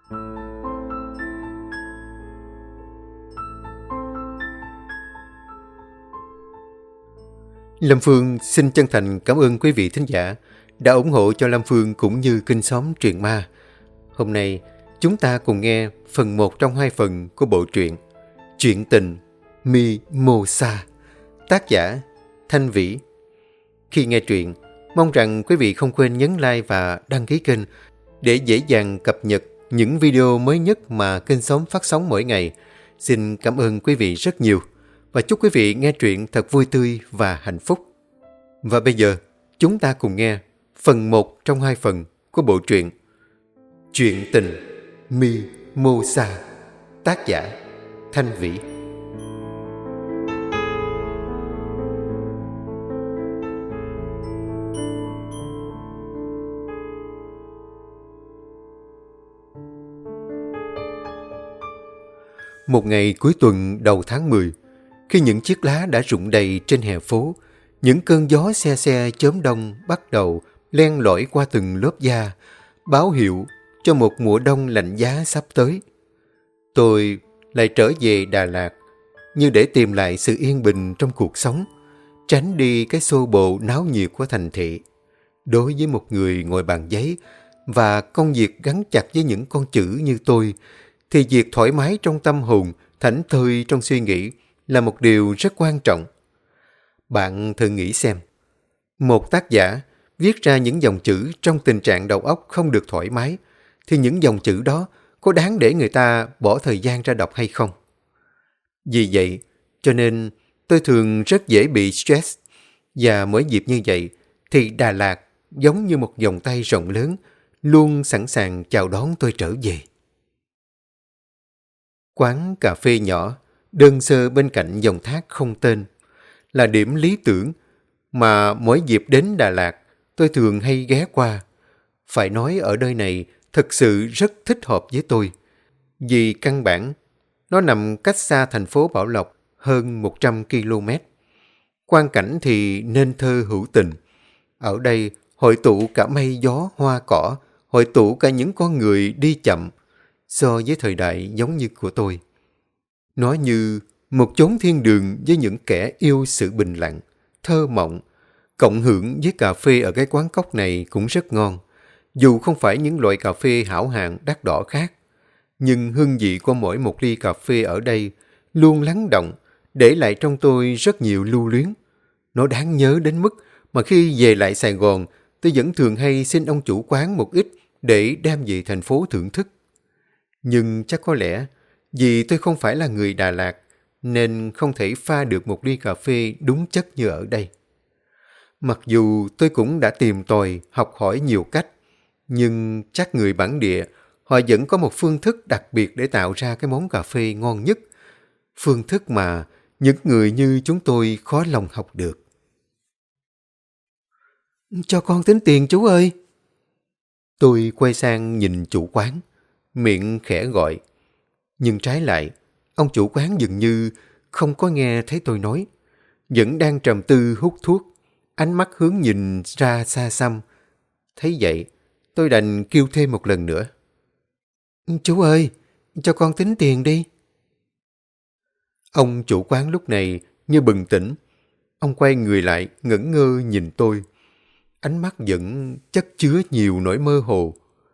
Lâm Phương xin chân thành cảm ơn quý vị thính giả đã ủng hộ cho Lâm Phương cũng như kênh Xóm Truyện Ma. Hôm nay, chúng ta cùng nghe phần 1 trong 2 phần của bộ truyện Chuyện tình Mimosa, tác giả Thanh Vĩ. Khi nghe truyện, mong rằng quý vị không quên nhấn like và đăng ký kênh để dễ dàng cập nhật những video mới nhất mà kênh Xóm phát sóng mỗi ngày. Xin cảm ơn quý vị rất nhiều và chúc quý vị nghe truyện thật vui tươi và hạnh phúc. Và bây giờ, chúng ta cùng nghe phần 1 trong 2 phần của bộ truyện Chuyện tình Mimosa, tác giả Thanh Vĩ. Một ngày cuối tuần đầu tháng 10, khi những chiếc lá đã rụng đầy trên hè phố, những cơn gió se se chớm đông bắt đầu len lỏi qua từng lớp da, báo hiệu cho một mùa đông lạnh giá sắp tới. Tôi lại trở về Đà Lạt, như để tìm lại sự yên bình trong cuộc sống, tránh đi cái xô bồ náo nhiệt của thành thị. Đối với một người ngồi bàn giấy và công việc gắn chặt với những con chữ như tôi, thì việc thoải mái trong tâm hồn, thảnh thơi trong suy nghĩ là một điều rất quan trọng. Bạn thử nghĩ xem, một tác giả viết ra những dòng chữ trong tình trạng đầu óc không được thoải mái, thì những dòng chữ đó có đáng để người ta bỏ thời gian ra đọc hay không? Vì vậy, cho nên tôi thường rất dễ bị stress, và mỗi dịp như vậy thì Đà Lạt giống như một vòng tay rộng lớn, luôn sẵn sàng chào đón tôi trở về. Quán cà phê nhỏ, đơn sơ bên cạnh dòng thác không tên, là điểm lý tưởng mà mỗi dịp đến Đà Lạt tôi thường hay ghé qua. Phải nói ở nơi này thực sự rất thích hợp với tôi, vì căn bản nó nằm cách xa thành phố Bảo Lộc hơn 100 km. Quang cảnh thì nên thơ hữu tình. Ở đây hội tụ cả mây gió hoa cỏ, hội tụ cả những con người đi chậm so với thời đại giống như của tôi. Nó như một chốn thiên đường với những kẻ yêu sự bình lặng, thơ mộng. Cộng hưởng với cà phê ở cái quán cóc này cũng rất ngon, dù không phải những loại cà phê hảo hạng đắt đỏ khác. Nhưng hương vị của mỗi một ly cà phê ở đây luôn lắng động, để lại trong tôi rất nhiều lưu luyến. Nó đáng nhớ đến mức mà khi về lại Sài Gòn, tôi vẫn thường hay xin ông chủ quán một ít để đem về thành phố thưởng thức. Nhưng chắc có lẽ vì tôi không phải là người Đà Lạt, nên không thể pha được một ly cà phê đúng chất như ở đây. Mặc dù tôi cũng đã tìm tòi, học hỏi nhiều cách, nhưng chắc người bản địa, họ vẫn có một phương thức đặc biệt để tạo ra cái món cà phê ngon nhất. Phương thức mà những người như chúng tôi khó lòng học được. Cho con tính tiền chú ơi. Tôi quay sang nhìn chủ quán, miệng khẽ gọi. Nhưng trái lại, ông chủ quán dường như không có nghe thấy tôi nói, vẫn đang trầm tư hút thuốc, ánh mắt hướng nhìn ra xa xăm. Thấy vậy, tôi đành kêu thêm một lần nữa. Chú ơi, cho con tính tiền đi. Ông chủ quán lúc này như bừng tỉnh. Ông quay người lại ngẩn ngơ nhìn tôi. Ánh mắt vẫn chất chứa nhiều nỗi mơ hồ.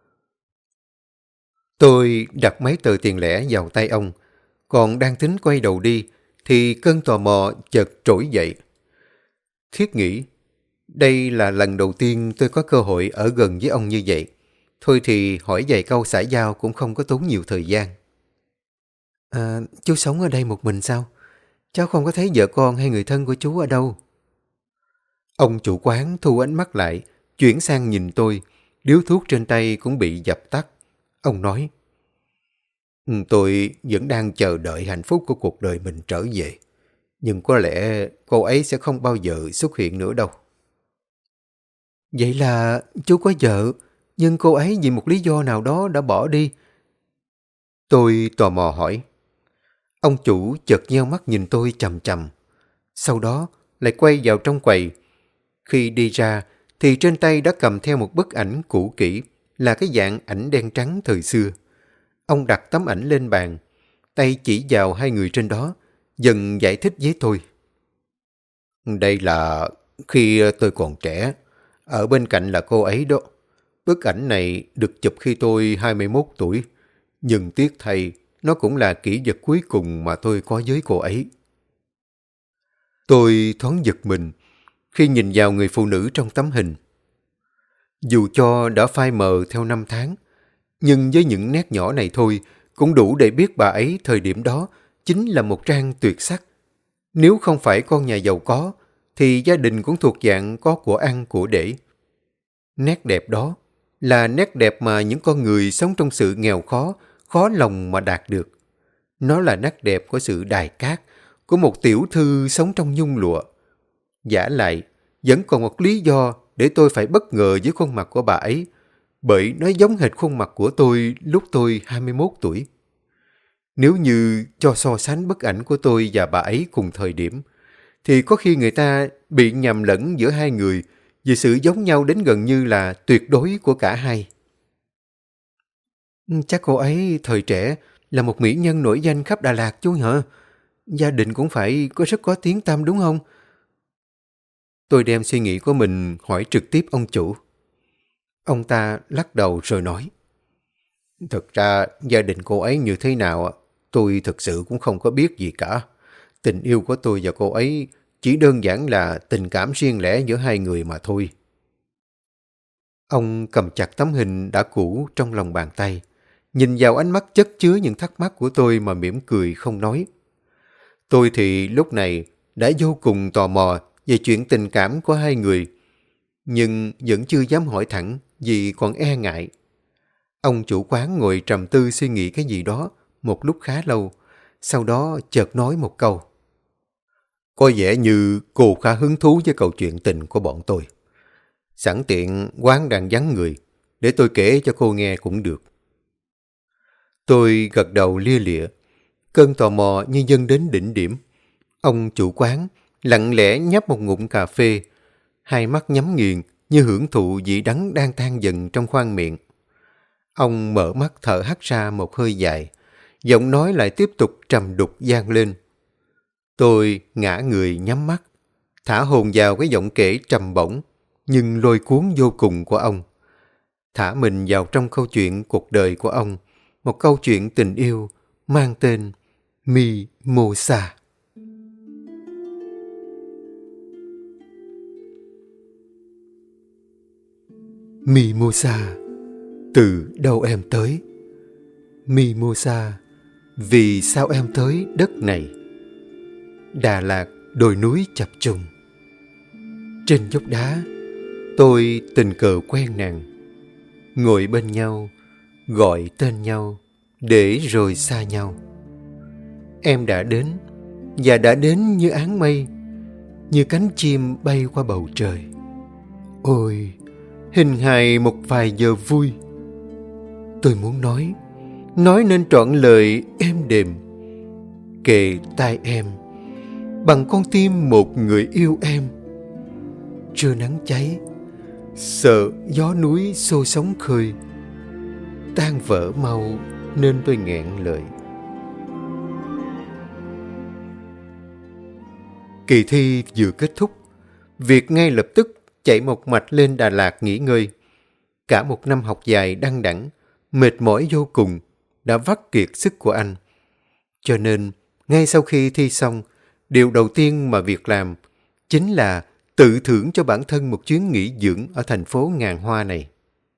Tôi đặt mấy tờ tiền lẻ vào tay ông, còn đang tính quay đầu đi, thì cơn tò mò chợt trỗi dậy. Thiết nghĩ, đây là lần đầu tiên tôi có cơ hội ở gần với ông như vậy. Thôi thì hỏi vài câu xã giao cũng không có tốn nhiều thời gian. Chú sống ở đây một mình sao? Cháu không có thấy vợ con hay người thân của chú ở đâu. Ông chủ quán thu ánh mắt lại, chuyển sang nhìn tôi. Điếu thuốc trên tay cũng bị dập tắt. Ông nói, tôi vẫn đang chờ đợi hạnh phúc của cuộc đời mình trở về. Nhưng có lẽ cô ấy sẽ không bao giờ xuất hiện nữa đâu. Vậy là chú có vợ, nhưng cô ấy vì một lý do nào đó đã bỏ đi. Tôi tò mò hỏi. Ông chủ chợt nheo mắt nhìn tôi chằm chằm. Sau đó lại quay vào trong quầy. Khi đi ra thì trên tay đã cầm theo một bức ảnh cũ kỹ, là cái dạng ảnh đen trắng thời xưa. Ông đặt tấm ảnh lên bàn, tay chỉ vào hai người trên đó, dần giải thích với tôi. Đây là khi tôi còn trẻ, ở bên cạnh là cô ấy đó. Bức ảnh này được chụp khi tôi 21 tuổi, nhưng tiếc thay, nó cũng là kỷ vật cuối cùng mà tôi có với cô ấy. Tôi thoáng giật mình khi nhìn vào người phụ nữ trong tấm hình. Dù cho đã phai mờ theo năm tháng, nhưng với những nét nhỏ này thôi cũng đủ để biết bà ấy thời điểm đó chính là một trang tuyệt sắc. Nếu không phải con nhà giàu có, thì gia đình cũng thuộc dạng có của ăn của để. Nét đẹp đó là nét đẹp mà những con người sống trong sự nghèo khó, khó lòng mà đạt được. Nó là nét đẹp của sự đài cát, của một tiểu thư sống trong nhung lụa. Vả lại, vẫn còn một lý do để tôi phải bất ngờ với khuôn mặt của bà ấy, bởi nó giống hệt khuôn mặt của tôi lúc tôi 21 tuổi. Nếu như cho so sánh bức ảnh của tôi và bà ấy cùng thời điểm, thì có khi người ta bị nhầm lẫn giữa hai người vì sự giống nhau đến gần như là tuyệt đối của cả hai. Chắc cô ấy thời trẻ là một mỹ nhân nổi danh khắp Đà Lạt chú hả? Gia đình cũng phải rất có tiếng tăm đúng không? Tôi đem suy nghĩ của mình hỏi trực tiếp ông chủ. Ông ta lắc đầu rồi nói. Thực ra gia đình cô ấy như thế nào tôi thực sự cũng không có biết gì cả. Tình yêu của tôi và cô ấy chỉ đơn giản là tình cảm riêng lẻ giữa hai người mà thôi. Ông cầm chặt tấm hình đã cũ trong lòng bàn tay, nhìn vào ánh mắt chất chứa những thắc mắc của tôi mà mỉm cười không nói. Tôi thì lúc này đã vô cùng tò mò về chuyện tình cảm của hai người, nhưng vẫn chưa dám hỏi thẳng vì còn e ngại. Ông chủ quán ngồi trầm tư suy nghĩ cái gì đó một lúc khá lâu, sau đó chợt nói một câu. Có vẻ như cô khá hứng thú với câu chuyện tình của bọn tôi. Sẵn tiện quán đang vắng người, để tôi kể cho cô nghe cũng được. Tôi gật đầu lia lịa, cơn tò mò như dâng đến đỉnh điểm. Ông chủ quán lặng lẽ nhấp một ngụm cà phê, hai mắt nhắm nghiền như hưởng thụ vị đắng đang tan dần trong khoang miệng. Ông mở mắt thở hắt ra một hơi dài, giọng nói lại tiếp tục trầm đục vang lên. Tôi ngã người nhắm mắt, thả hồn vào cái giọng kể trầm bổng nhưng lôi cuốn vô cùng của ông. Thả mình vào trong câu chuyện cuộc đời của ông, một câu chuyện tình yêu mang tên Mimosa. Mimosa, từ đâu em tới? Mimosa, vì sao em tới đất này? Đà Lạt, đồi núi chập trùng. Trên dốc đá, tôi tình cờ quen nàng. Ngồi bên nhau, gọi tên nhau, để rồi xa nhau. Em đã đến, và đã đến như áng mây, như cánh chim bay qua bầu trời. Ôi, hình hài một vài giờ vui. Tôi muốn nói nên trọn lời êm đềm, kề tai em, bằng con tim một người yêu em. Trưa nắng cháy, sợ gió núi xô sóng khơi, tan vỡ mau nên tôi nghẹn lời. Kỳ thi vừa kết thúc, Việt ngay lập tức chạy một mạch lên Đà Lạt nghỉ ngơi. Cả một năm học dài đăng đẳng, mệt mỏi vô cùng, đã vắt kiệt sức của anh. Cho nên, ngay sau khi thi xong, điều đầu tiên mà Việt làm chính là tự thưởng cho bản thân một chuyến nghỉ dưỡng ở thành phố ngàn hoa này.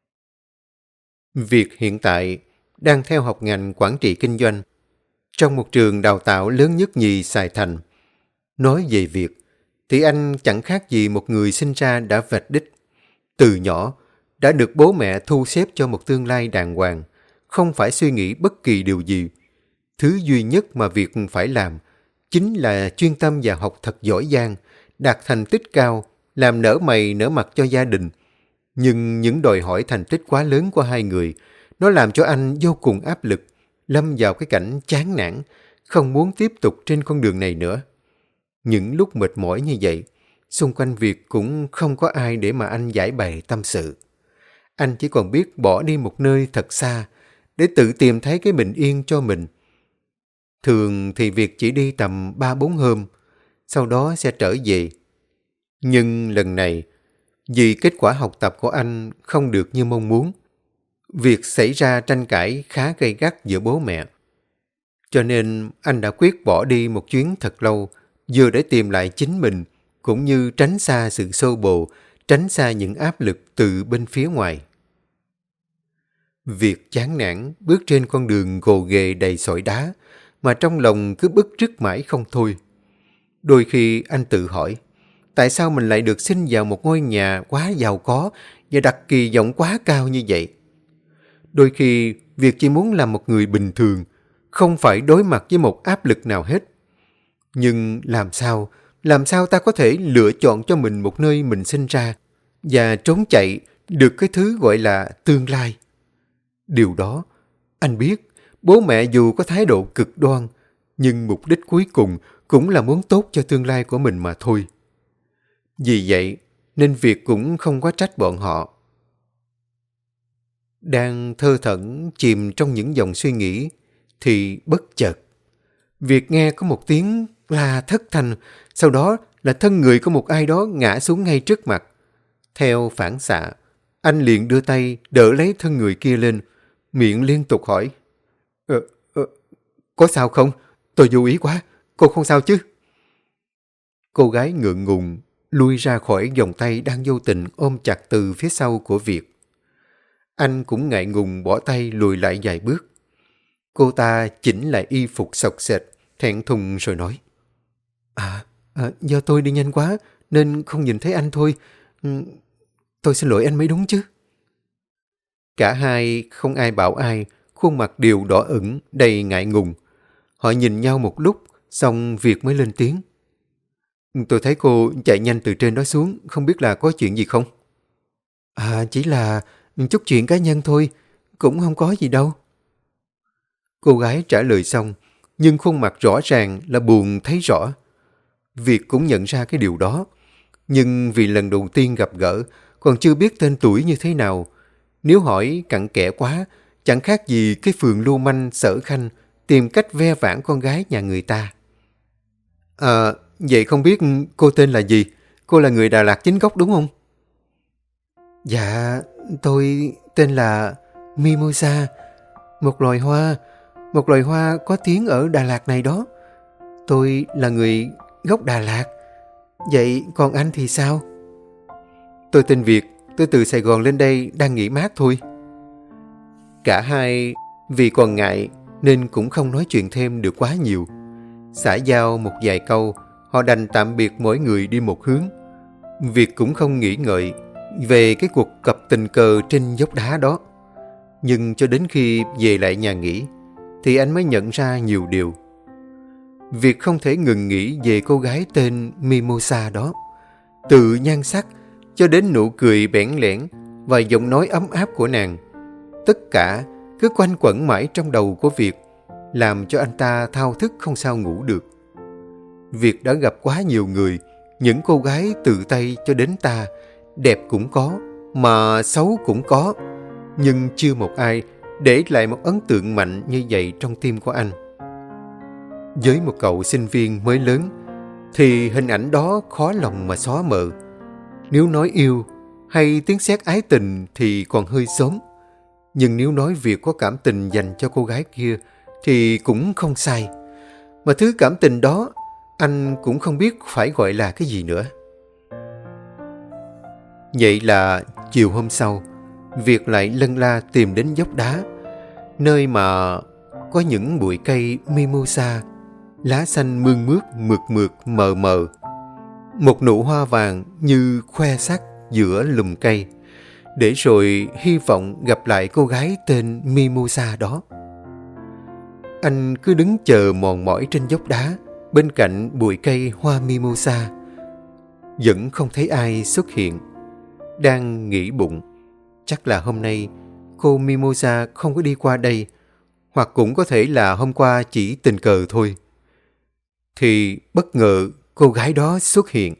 Việt hiện tại đang theo học ngành quản trị kinh doanh trong một trường đào tạo lớn nhất nhì Sài Thành. Nói về Việt, thì anh chẳng khác gì một người sinh ra đã vạch đích. Từ nhỏ, đã được bố mẹ thu xếp cho một tương lai đàng hoàng, không phải suy nghĩ bất kỳ điều gì. Thứ duy nhất mà Việt phải làm chính là chuyên tâm và học thật giỏi giang, đạt thành tích cao, làm nở mày nở mặt cho gia đình. Nhưng những đòi hỏi thành tích quá lớn của hai người, nó làm cho anh vô cùng áp lực, lâm vào cái cảnh chán nản, không muốn tiếp tục trên con đường này nữa. Những lúc mệt mỏi như vậy, xung quanh Việt cũng không có ai để mà anh giải bày tâm sự. Anh chỉ còn biết bỏ đi một nơi thật xa, để tự tìm thấy cái bình yên cho mình. Thường thì Việt chỉ đi tầm 3-4 hôm, sau đó sẽ trở về. Nhưng lần này, vì kết quả học tập của anh không được như mong muốn, việc xảy ra tranh cãi khá gay gắt giữa bố mẹ. Cho nên anh đã quyết bỏ đi một chuyến thật lâu, vừa để tìm lại chính mình, cũng như tránh xa sự xô bồ, tránh xa những áp lực từ bên phía ngoài. Việc chán nản bước trên con đường gồ ghề đầy sỏi đá, mà trong lòng cứ bứt rứt mãi không thôi. Đôi khi anh tự hỏi, tại sao mình lại được sinh vào một ngôi nhà quá giàu có và đặt kỳ vọng quá cao như vậy? Đôi khi, Việt chỉ muốn làm một người bình thường, không phải đối mặt với một áp lực nào hết. Nhưng làm sao ta có thể lựa chọn cho mình một nơi mình sinh ra và trốn chạy được cái thứ gọi là tương lai? Điều đó, anh biết, bố mẹ dù có thái độ cực đoan, nhưng mục đích cuối cùng cũng là muốn tốt cho tương lai của mình mà thôi. Vì vậy, nên Việt cũng không có trách bọn họ. Đang thơ thẩn chìm trong những dòng suy nghĩ, thì bất chợt, Việt nghe có một tiếng la thất thanh, sau đó là thân người của một ai đó ngã xuống ngay trước mặt. Theo phản xạ, anh liền đưa tay đỡ lấy thân người kia lên, miệng liên tục hỏi, có sao không? Tôi vô ý quá, cô không sao chứ? Cô gái ngượng ngùng, lui ra khỏi vòng tay đang vô tình ôm chặt từ phía sau của Việt. Anh cũng ngại ngùng bỏ tay lùi lại vài bước. Cô ta chỉnh lại y phục xộc xệch, thẹn thùng rồi nói, do tôi đi nhanh quá nên không nhìn thấy anh thôi. Tôi xin lỗi anh mới đúng chứ. Cả hai không ai bảo ai, khuôn mặt đều đỏ ửng, đầy ngại ngùng. Họ nhìn nhau một lúc, xong Việt mới lên tiếng. Tôi thấy cô chạy nhanh từ trên đó xuống, không biết là có chuyện gì không? Chỉ là chút chuyện cá nhân thôi, cũng không có gì đâu. Cô gái trả lời xong, nhưng khuôn mặt rõ ràng là buồn thấy rõ. Việt cũng nhận ra cái điều đó, nhưng vì lần đầu tiên gặp gỡ, còn chưa biết tên tuổi như thế nào. Nếu hỏi cặn kẽ quá, chẳng khác gì cái phường lưu manh Sở Khanh tìm cách ve vãn con gái nhà người ta. Vậy không biết cô tên là gì? Cô là người Đà Lạt chính gốc đúng không? Dạ, tôi tên là Mimosa, một loài hoa có tiếng ở Đà Lạt này đó. Tôi là người gốc Đà Lạt. Vậy còn anh thì sao? Tôi tên Việt, tôi từ Sài Gòn lên đây đang nghỉ mát thôi. Cả hai vì còn ngại nên cũng không nói chuyện thêm được quá nhiều. Xã giao một vài câu, họ đành tạm biệt mỗi người đi một hướng. Việt cũng không nghĩ ngợi về cái cuộc cặp tình cờ trên dốc đá đó. Nhưng cho đến khi về lại nhà nghỉ, thì anh mới nhận ra nhiều điều. Việt không thể ngừng nghĩ về cô gái tên Mimosa đó. Từ nhan sắc cho đến nụ cười bẽn lẽn và giọng nói ấm áp của nàng. Tất cả cứ quanh quẩn mãi trong đầu của Việt, làm cho anh ta thao thức không sao ngủ được. Việt đã gặp quá nhiều người, những cô gái từ Tây cho đến ta, đẹp cũng có, mà xấu cũng có, nhưng chưa một ai để lại một ấn tượng mạnh như vậy trong tim của anh. Với một cậu sinh viên mới lớn, thì hình ảnh đó khó lòng mà xóa mờ. Nếu nói yêu hay tiếng sét ái tình thì còn hơi sớm, nhưng nếu nói Việt có cảm tình dành cho cô gái kia thì cũng không sai. Mà thứ cảm tình đó anh cũng không biết phải gọi là cái gì nữa. Vậy là chiều hôm sau, Việt lại lân la tìm đến dốc đá, nơi mà có những bụi cây mimosa, lá xanh mương mướt mượt mượt mờ mờ. Một nụ hoa vàng như khoe sắc giữa lùm cây, để rồi hy vọng gặp lại cô gái tên Mimosa đó. Anh cứ đứng chờ mòn mỏi trên dốc đá, bên cạnh bụi cây hoa Mimosa. Vẫn không thấy ai xuất hiện. Đang nghĩ bụng, chắc là hôm nay cô Mimosa không có đi qua đây, hoặc cũng có thể là hôm qua chỉ tình cờ thôi. Thì bất ngờ cô gái đó xuất hiện.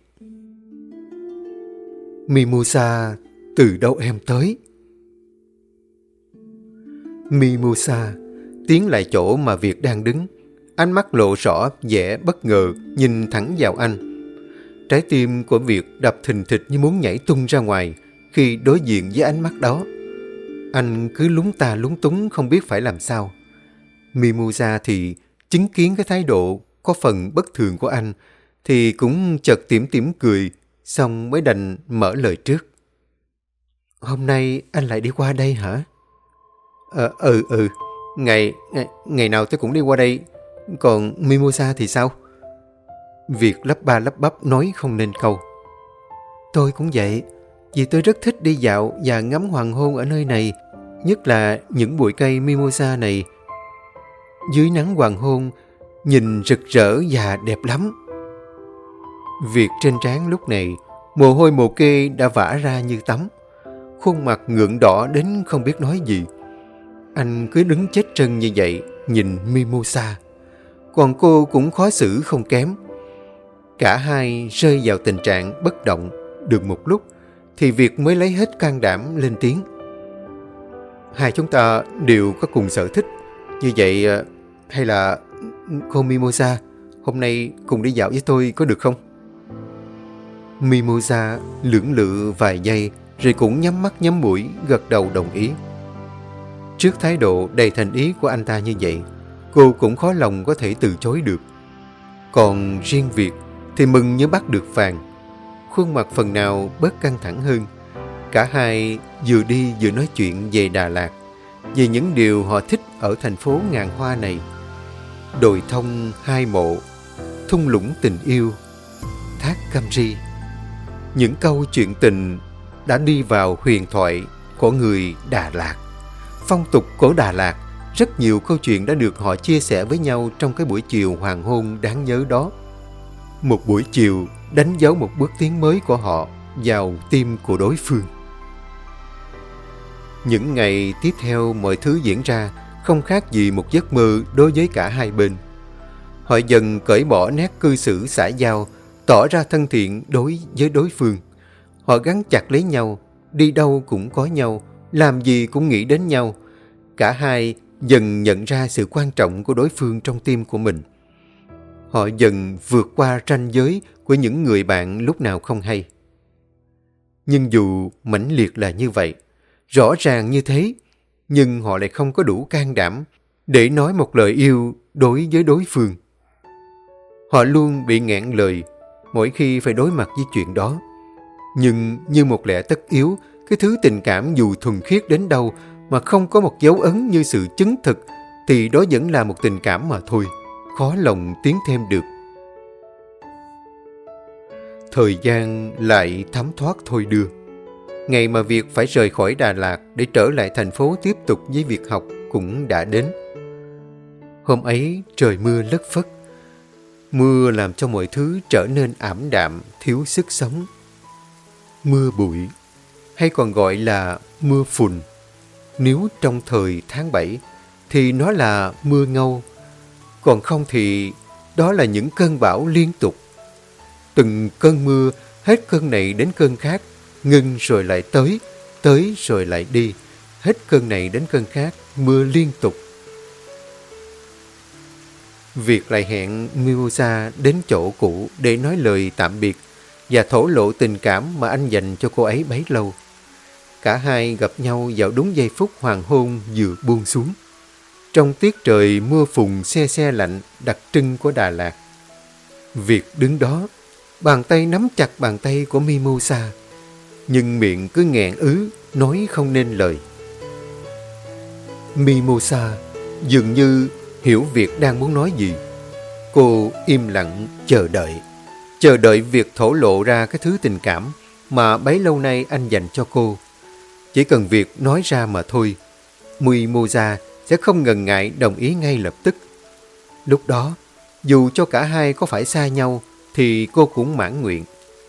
Mimosa, từ đâu em tới? Mimosa tiến lại chỗ mà Việt đang đứng. Ánh mắt lộ rõ vẻ bất ngờ nhìn thẳng vào anh. Trái tim của Việt đập thình thịch như muốn nhảy tung ra ngoài khi đối diện với ánh mắt đó. Anh cứ lúng ta lúng túng không biết phải làm sao. Mimosa thì chứng kiến cái thái độ có phần bất thường của anh thì cũng chợt tủm tỉm cười, xong mới đành mở lời trước. Hôm nay anh lại đi qua đây hả? Ngày nào tôi cũng đi qua đây. Còn Mimosa thì sao? Việt lắp ba lắp bắp nói không nên câu. Tôi cũng vậy, vì tôi rất thích đi dạo và ngắm hoàng hôn ở nơi này, nhất là những bụi cây Mimosa này. Dưới nắng hoàng hôn, nhìn rực rỡ và đẹp lắm. Việt trên trán lúc này, mồ hôi mồ kê đã vã ra như tắm. Khuôn mặt ngượng đỏ đến không biết nói gì. Anh cứ đứng chết trân như vậy, nhìn Mimosa. Còn cô cũng khó xử không kém. Cả hai rơi vào tình trạng bất động. Được một lúc, thì Việt mới lấy hết can đảm lên tiếng. Hai chúng ta đều có cùng sở thích. Như vậy, hay là cô Mimosa, hôm nay cùng đi dạo với tôi có được không? Mimosa lưỡng lự vài giây, rồi cũng nhắm mắt nhắm mũi, gật đầu đồng ý. Trước thái độ đầy thành ý của anh ta như vậy, cô cũng khó lòng có thể từ chối được. Còn riêng Việt thì mừng như bắt được vàng. Khuôn mặt phần nào bớt căng thẳng hơn. Cả hai vừa đi vừa nói chuyện về Đà Lạt, về những điều họ thích ở thành phố ngàn hoa này. Đồi thông hai mộ, thung lũng tình yêu, thác Cam Ri. Những câu chuyện tình đã đi vào huyền thoại của người Đà Lạt. Phong tục của Đà Lạt, rất nhiều câu chuyện đã được họ chia sẻ với nhau trong cái buổi chiều hoàng hôn đáng nhớ đó. Một buổi chiều đánh dấu một bước tiến mới của họ vào tim của đối phương. Những ngày tiếp theo mọi thứ diễn ra không khác gì một giấc mơ đối với cả hai bên. Họ dần cởi bỏ nét cư xử xã giao, tỏ ra thân thiện đối với đối phương. Họ gắn chặt lấy nhau, đi đâu cũng có nhau, làm gì cũng nghĩ đến nhau. Cả hai dần nhận ra sự quan trọng của đối phương trong tim của mình. Họ dần vượt qua ranh giới của những người bạn lúc nào không hay. Nhưng dù mãnh liệt là như vậy, rõ ràng như thế, nhưng họ lại không có đủ can đảm để nói một lời yêu đối với đối phương. Họ luôn bị nghẹn lời mỗi khi phải đối mặt với chuyện đó. Nhưng như một lẽ tất yếu, cái thứ tình cảm dù thuần khiết đến đâu mà không có một dấu ấn như sự chứng thực, thì đó vẫn là một tình cảm mà thôi, khó lòng tiến thêm được. Thời gian lại thấm thoát thôi đưa. Ngày mà Việt phải rời khỏi Đà Lạt để trở lại thành phố tiếp tục với việc học cũng đã đến. Hôm ấy trời mưa lất phất. Mưa làm cho mọi thứ trở nên ảm đạm, thiếu sức sống. Mưa bụi, hay còn gọi là mưa phùn. Nếu trong thời tháng 7 thì nó là mưa ngâu, còn không thì đó là những cơn bão liên tục. Từng cơn mưa, hết cơn này đến cơn khác, ngưng rồi lại tới rồi lại đi, hết cơn này đến cơn khác, mưa liên tục. Việt lại hẹn Mimosa đến chỗ cũ để nói lời tạm biệt và thổ lộ tình cảm mà anh dành cho cô ấy bấy lâu. Cả hai gặp nhau vào đúng giây phút hoàng hôn vừa buông xuống. Trong tiết trời mưa phùn se se lạnh đặc trưng của Đà Lạt. Việt đứng đó, bàn tay nắm chặt bàn tay của Mimosa, nhưng miệng cứ nghẹn ứ, nói không nên lời. Mimosa dường như hiểu Việt đang muốn nói gì. Cô im lặng chờ đợi Việt thổ lộ ra cái thứ tình cảm mà bấy lâu nay anh dành cho cô. Chỉ cần Việt nói ra mà thôi, Mimosa sẽ không ngần ngại đồng ý ngay lập tức. Lúc đó, dù cho cả hai có phải xa nhau, thì cô cũng mãn nguyện.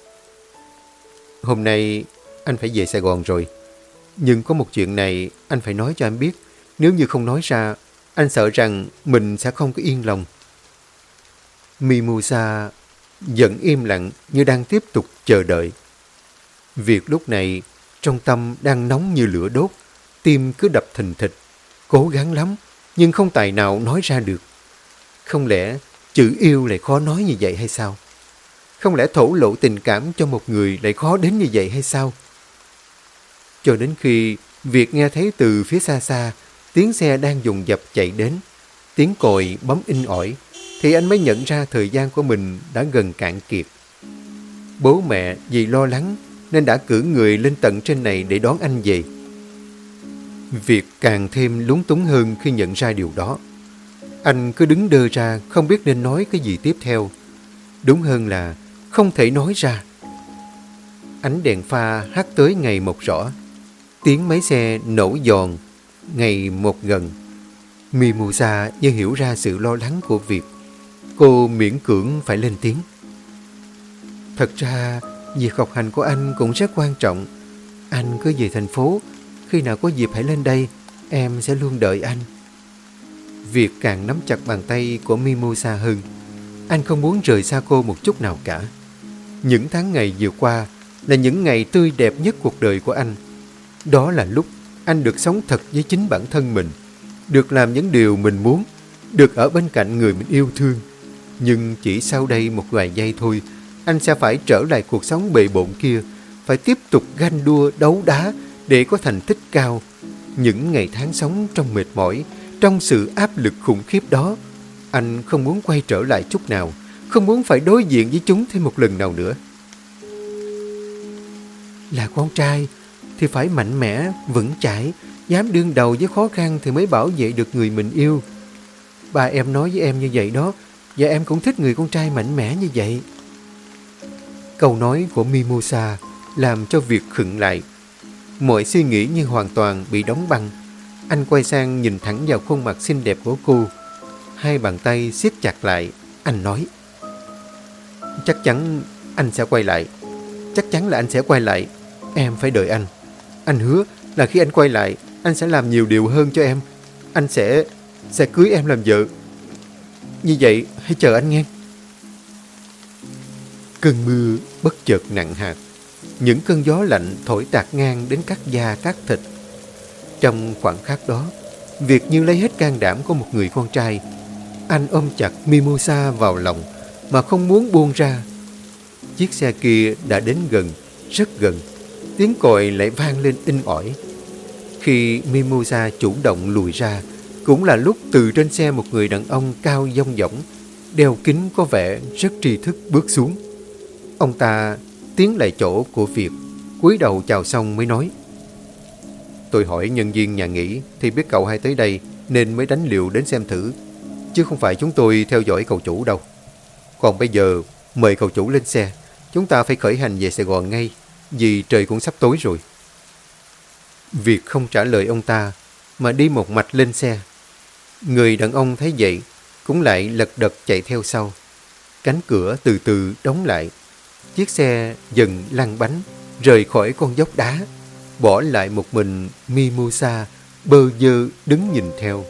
Hôm nay anh phải về Sài Gòn rồi, nhưng có một chuyện này anh phải nói cho anh biết. Nếu như không nói ra, anh sợ rằng mình sẽ không có yên lòng. Mimosa vẫn im lặng như đang tiếp tục chờ đợi. Việt lúc này trong tâm đang nóng như lửa đốt, tim cứ đập thình thịch. cố gắng lắm, nhưng không tài nào nói ra được. Không lẽ chữ yêu lại khó nói như vậy hay sao? Không lẽ thổ lộ tình cảm cho một người lại khó đến như vậy hay sao? Cho đến khi Việt nghe thấy từ phía xa xa tiếng xe đang dồn dập chạy đến, tiếng còi bấm inh ỏi, thì anh mới nhận ra thời gian của mình đã gần cạn kiệt. Bố mẹ vì lo lắng nên đã cử người lên tận trên này để đón anh về. Việt càng thêm lúng túng hơn khi nhận ra điều đó. Anh cứ đứng đơ ra, không biết nên nói cái gì tiếp theo. Đúng hơn là không thể nói ra. Ánh đèn pha hắt tới ngày một rõ. Tiếng máy xe nổ giòn ngày một gần. Mimosa như hiểu ra sự lo lắng của Việt. Cô miễn cưỡng phải lên tiếng. Thật ra, việc học hành của anh cũng rất quan trọng. Anh cứ về thành phố, khi nào có dịp hãy lên đây, em sẽ luôn đợi anh. Việt càng nắm chặt bàn tay của Mimosa hơn. Anh không muốn rời xa cô một chút nào cả. Những tháng ngày vừa qua là những ngày tươi đẹp nhất cuộc đời của anh. Đó là lúc anh được sống thật với chính bản thân mình, được làm những điều mình muốn, được ở bên cạnh người mình yêu thương. Nhưng chỉ sau đây một vài giây thôi, anh sẽ phải trở lại cuộc sống bề bộn kia, phải tiếp tục ganh đua đấu đá để có thành tích cao. Những ngày tháng sống trong mệt mỏi, trong sự áp lực khủng khiếp đó, anh không muốn quay trở lại chút nào, không muốn phải đối diện với chúng thêm một lần nào nữa. Là con trai thì phải mạnh mẽ, vững chãi, dám đương đầu với khó khăn thì mới bảo vệ được người mình yêu. Ba em nói với em như vậy đó, và em cũng thích người con trai mạnh mẽ như vậy. Câu nói của Mimosa làm cho Việt khựng lại. Mọi suy nghĩ như hoàn toàn bị đóng băng. Anh quay sang nhìn thẳng vào khuôn mặt xinh đẹp của cô. Hai bàn tay siết chặt lại. Anh nói: Chắc chắn anh sẽ quay lại. Chắc chắn là anh sẽ quay lại. Em phải đợi anh. Anh hứa là khi anh quay lại, anh sẽ làm nhiều điều hơn cho em. Anh sẽ cưới em làm vợ. Như vậy hãy chờ anh nghe. Cơn mưa bất chợt nặng hạt. Những cơn gió lạnh thổi tạt ngang đến cắt da cắt thịt. Trong khoảnh khắc đó, Việt như lấy hết can đảm của một người con trai. Anh ôm chặt Mimosa vào lòng mà không muốn buông ra. Chiếc xe kia đã đến gần, rất gần. Tiếng còi lại vang lên inh ỏi. Khi Mimosa chủ động lùi ra, cũng là lúc từ trên xe một người đàn ông cao dong dỏng, đeo kính có vẻ rất tri thức bước xuống. Ông ta tiến lại chỗ của Việt, cúi đầu chào xong mới nói: Tôi hỏi nhân viên nhà nghỉ thì biết cậu hay tới đây nên mới đánh liều đến xem thử, chứ không phải chúng tôi theo dõi cậu chủ đâu. Còn bây giờ mời cậu chủ lên xe, chúng ta phải khởi hành về Sài Gòn ngay, vì trời cũng sắp tối rồi. Việt không trả lời ông ta mà đi một mạch lên xe. Người đàn ông thấy vậy cũng lại lật đật chạy theo sau. Cánh cửa từ từ đóng lại. Chiếc xe dần lăn bánh rời khỏi con dốc đá, bỏ lại một mình Mimosa bơ vơ đứng nhìn theo.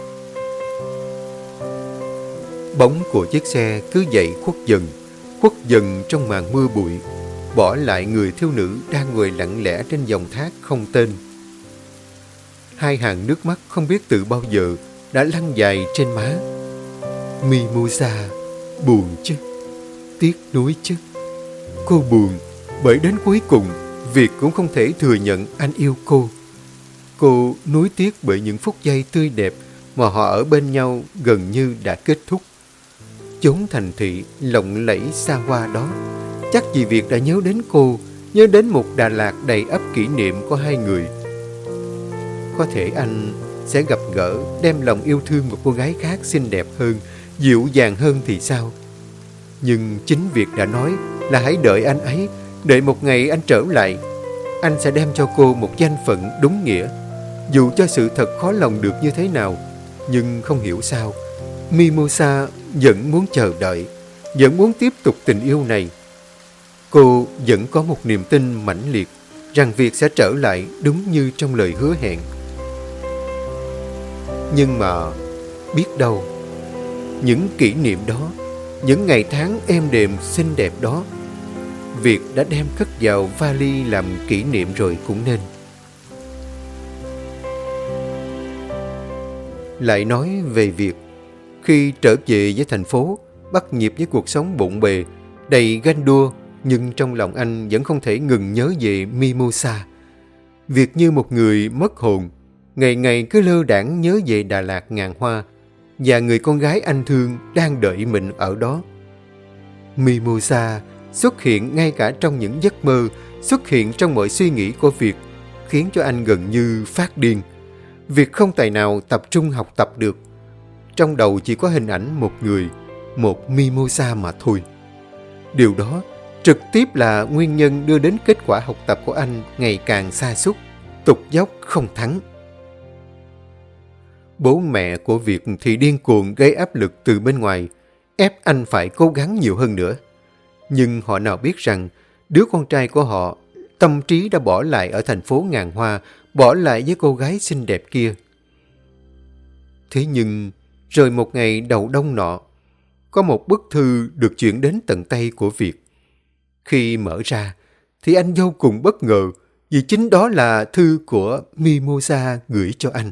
Bóng của chiếc xe cứ vậy khuất dần trong màn mưa bụi, bỏ lại người thiếu nữ đang ngồi lặng lẽ trên dòng thác không tên. Hai hàng nước mắt không biết từ bao giờ đã lăn dài trên má. Mimosa buồn chứ, tiếc nuối chứ. Cô buồn bởi đến cuối cùng Việt cũng không thể thừa nhận anh yêu cô. Cô nuối tiếc bởi những phút giây tươi đẹp mà họ ở bên nhau gần như đã kết thúc. Chốn thành thị lộng lẫy xa hoa đó, chắc vì Việt đã nhớ đến cô, nhớ đến một Đà Lạt đầy ắp kỷ niệm của hai người. Có thể anh sẽ gặp gỡ, đem lòng yêu thương một cô gái khác xinh đẹp hơn, dịu dàng hơn thì sao? Nhưng chính Việt đã nói là hãy đợi anh ấy, đợi một ngày anh trở lại. Anh sẽ đem cho cô một danh phận đúng nghĩa. Dù cho sự thật khó lòng được như thế nào, nhưng không hiểu sao Mimosa vẫn muốn chờ đợi, vẫn muốn tiếp tục tình yêu này. Cô vẫn có một niềm tin mãnh liệt rằng Việt sẽ trở lại đúng như trong lời hứa hẹn. Nhưng mà biết đâu, những kỷ niệm đó, những ngày tháng êm đềm xinh đẹp đó, Việt đã đem cất vào vali làm kỷ niệm rồi cũng nên. Lại nói về việc khi trở về với thành phố, bắt nhịp với cuộc sống bộn bề, đầy ganh đua, nhưng trong lòng anh vẫn không thể ngừng nhớ về Mimosa. Việc như một người mất hồn, ngày ngày cứ lơ đãng nhớ về Đà Lạt ngàn hoa và người con gái anh thương đang đợi mình ở đó. Mimosa xuất hiện ngay cả trong những giấc mơ, xuất hiện trong mọi suy nghĩ của Việt, khiến cho anh gần như phát điên. Việt không tài nào tập trung học tập được. Trong đầu chỉ có hình ảnh một người, một Mimosa mà thôi. Điều đó trực tiếp là nguyên nhân đưa đến kết quả học tập của anh ngày càng sa sút, tụt dốc không thắng. Bố mẹ của Việt thì điên cuồng gây áp lực từ bên ngoài, ép anh phải cố gắng nhiều hơn nữa. Nhưng họ nào biết rằng đứa con trai của họ, tâm trí đã bỏ lại ở thành phố ngàn hoa, bỏ lại với cô gái xinh đẹp kia. Thế nhưng, rồi một ngày đầu đông nọ, có một bức thư được chuyển đến tận tay của Việt. Khi mở ra, thì anh vô cùng bất ngờ vì chính đó là thư của Mimosa gửi cho anh.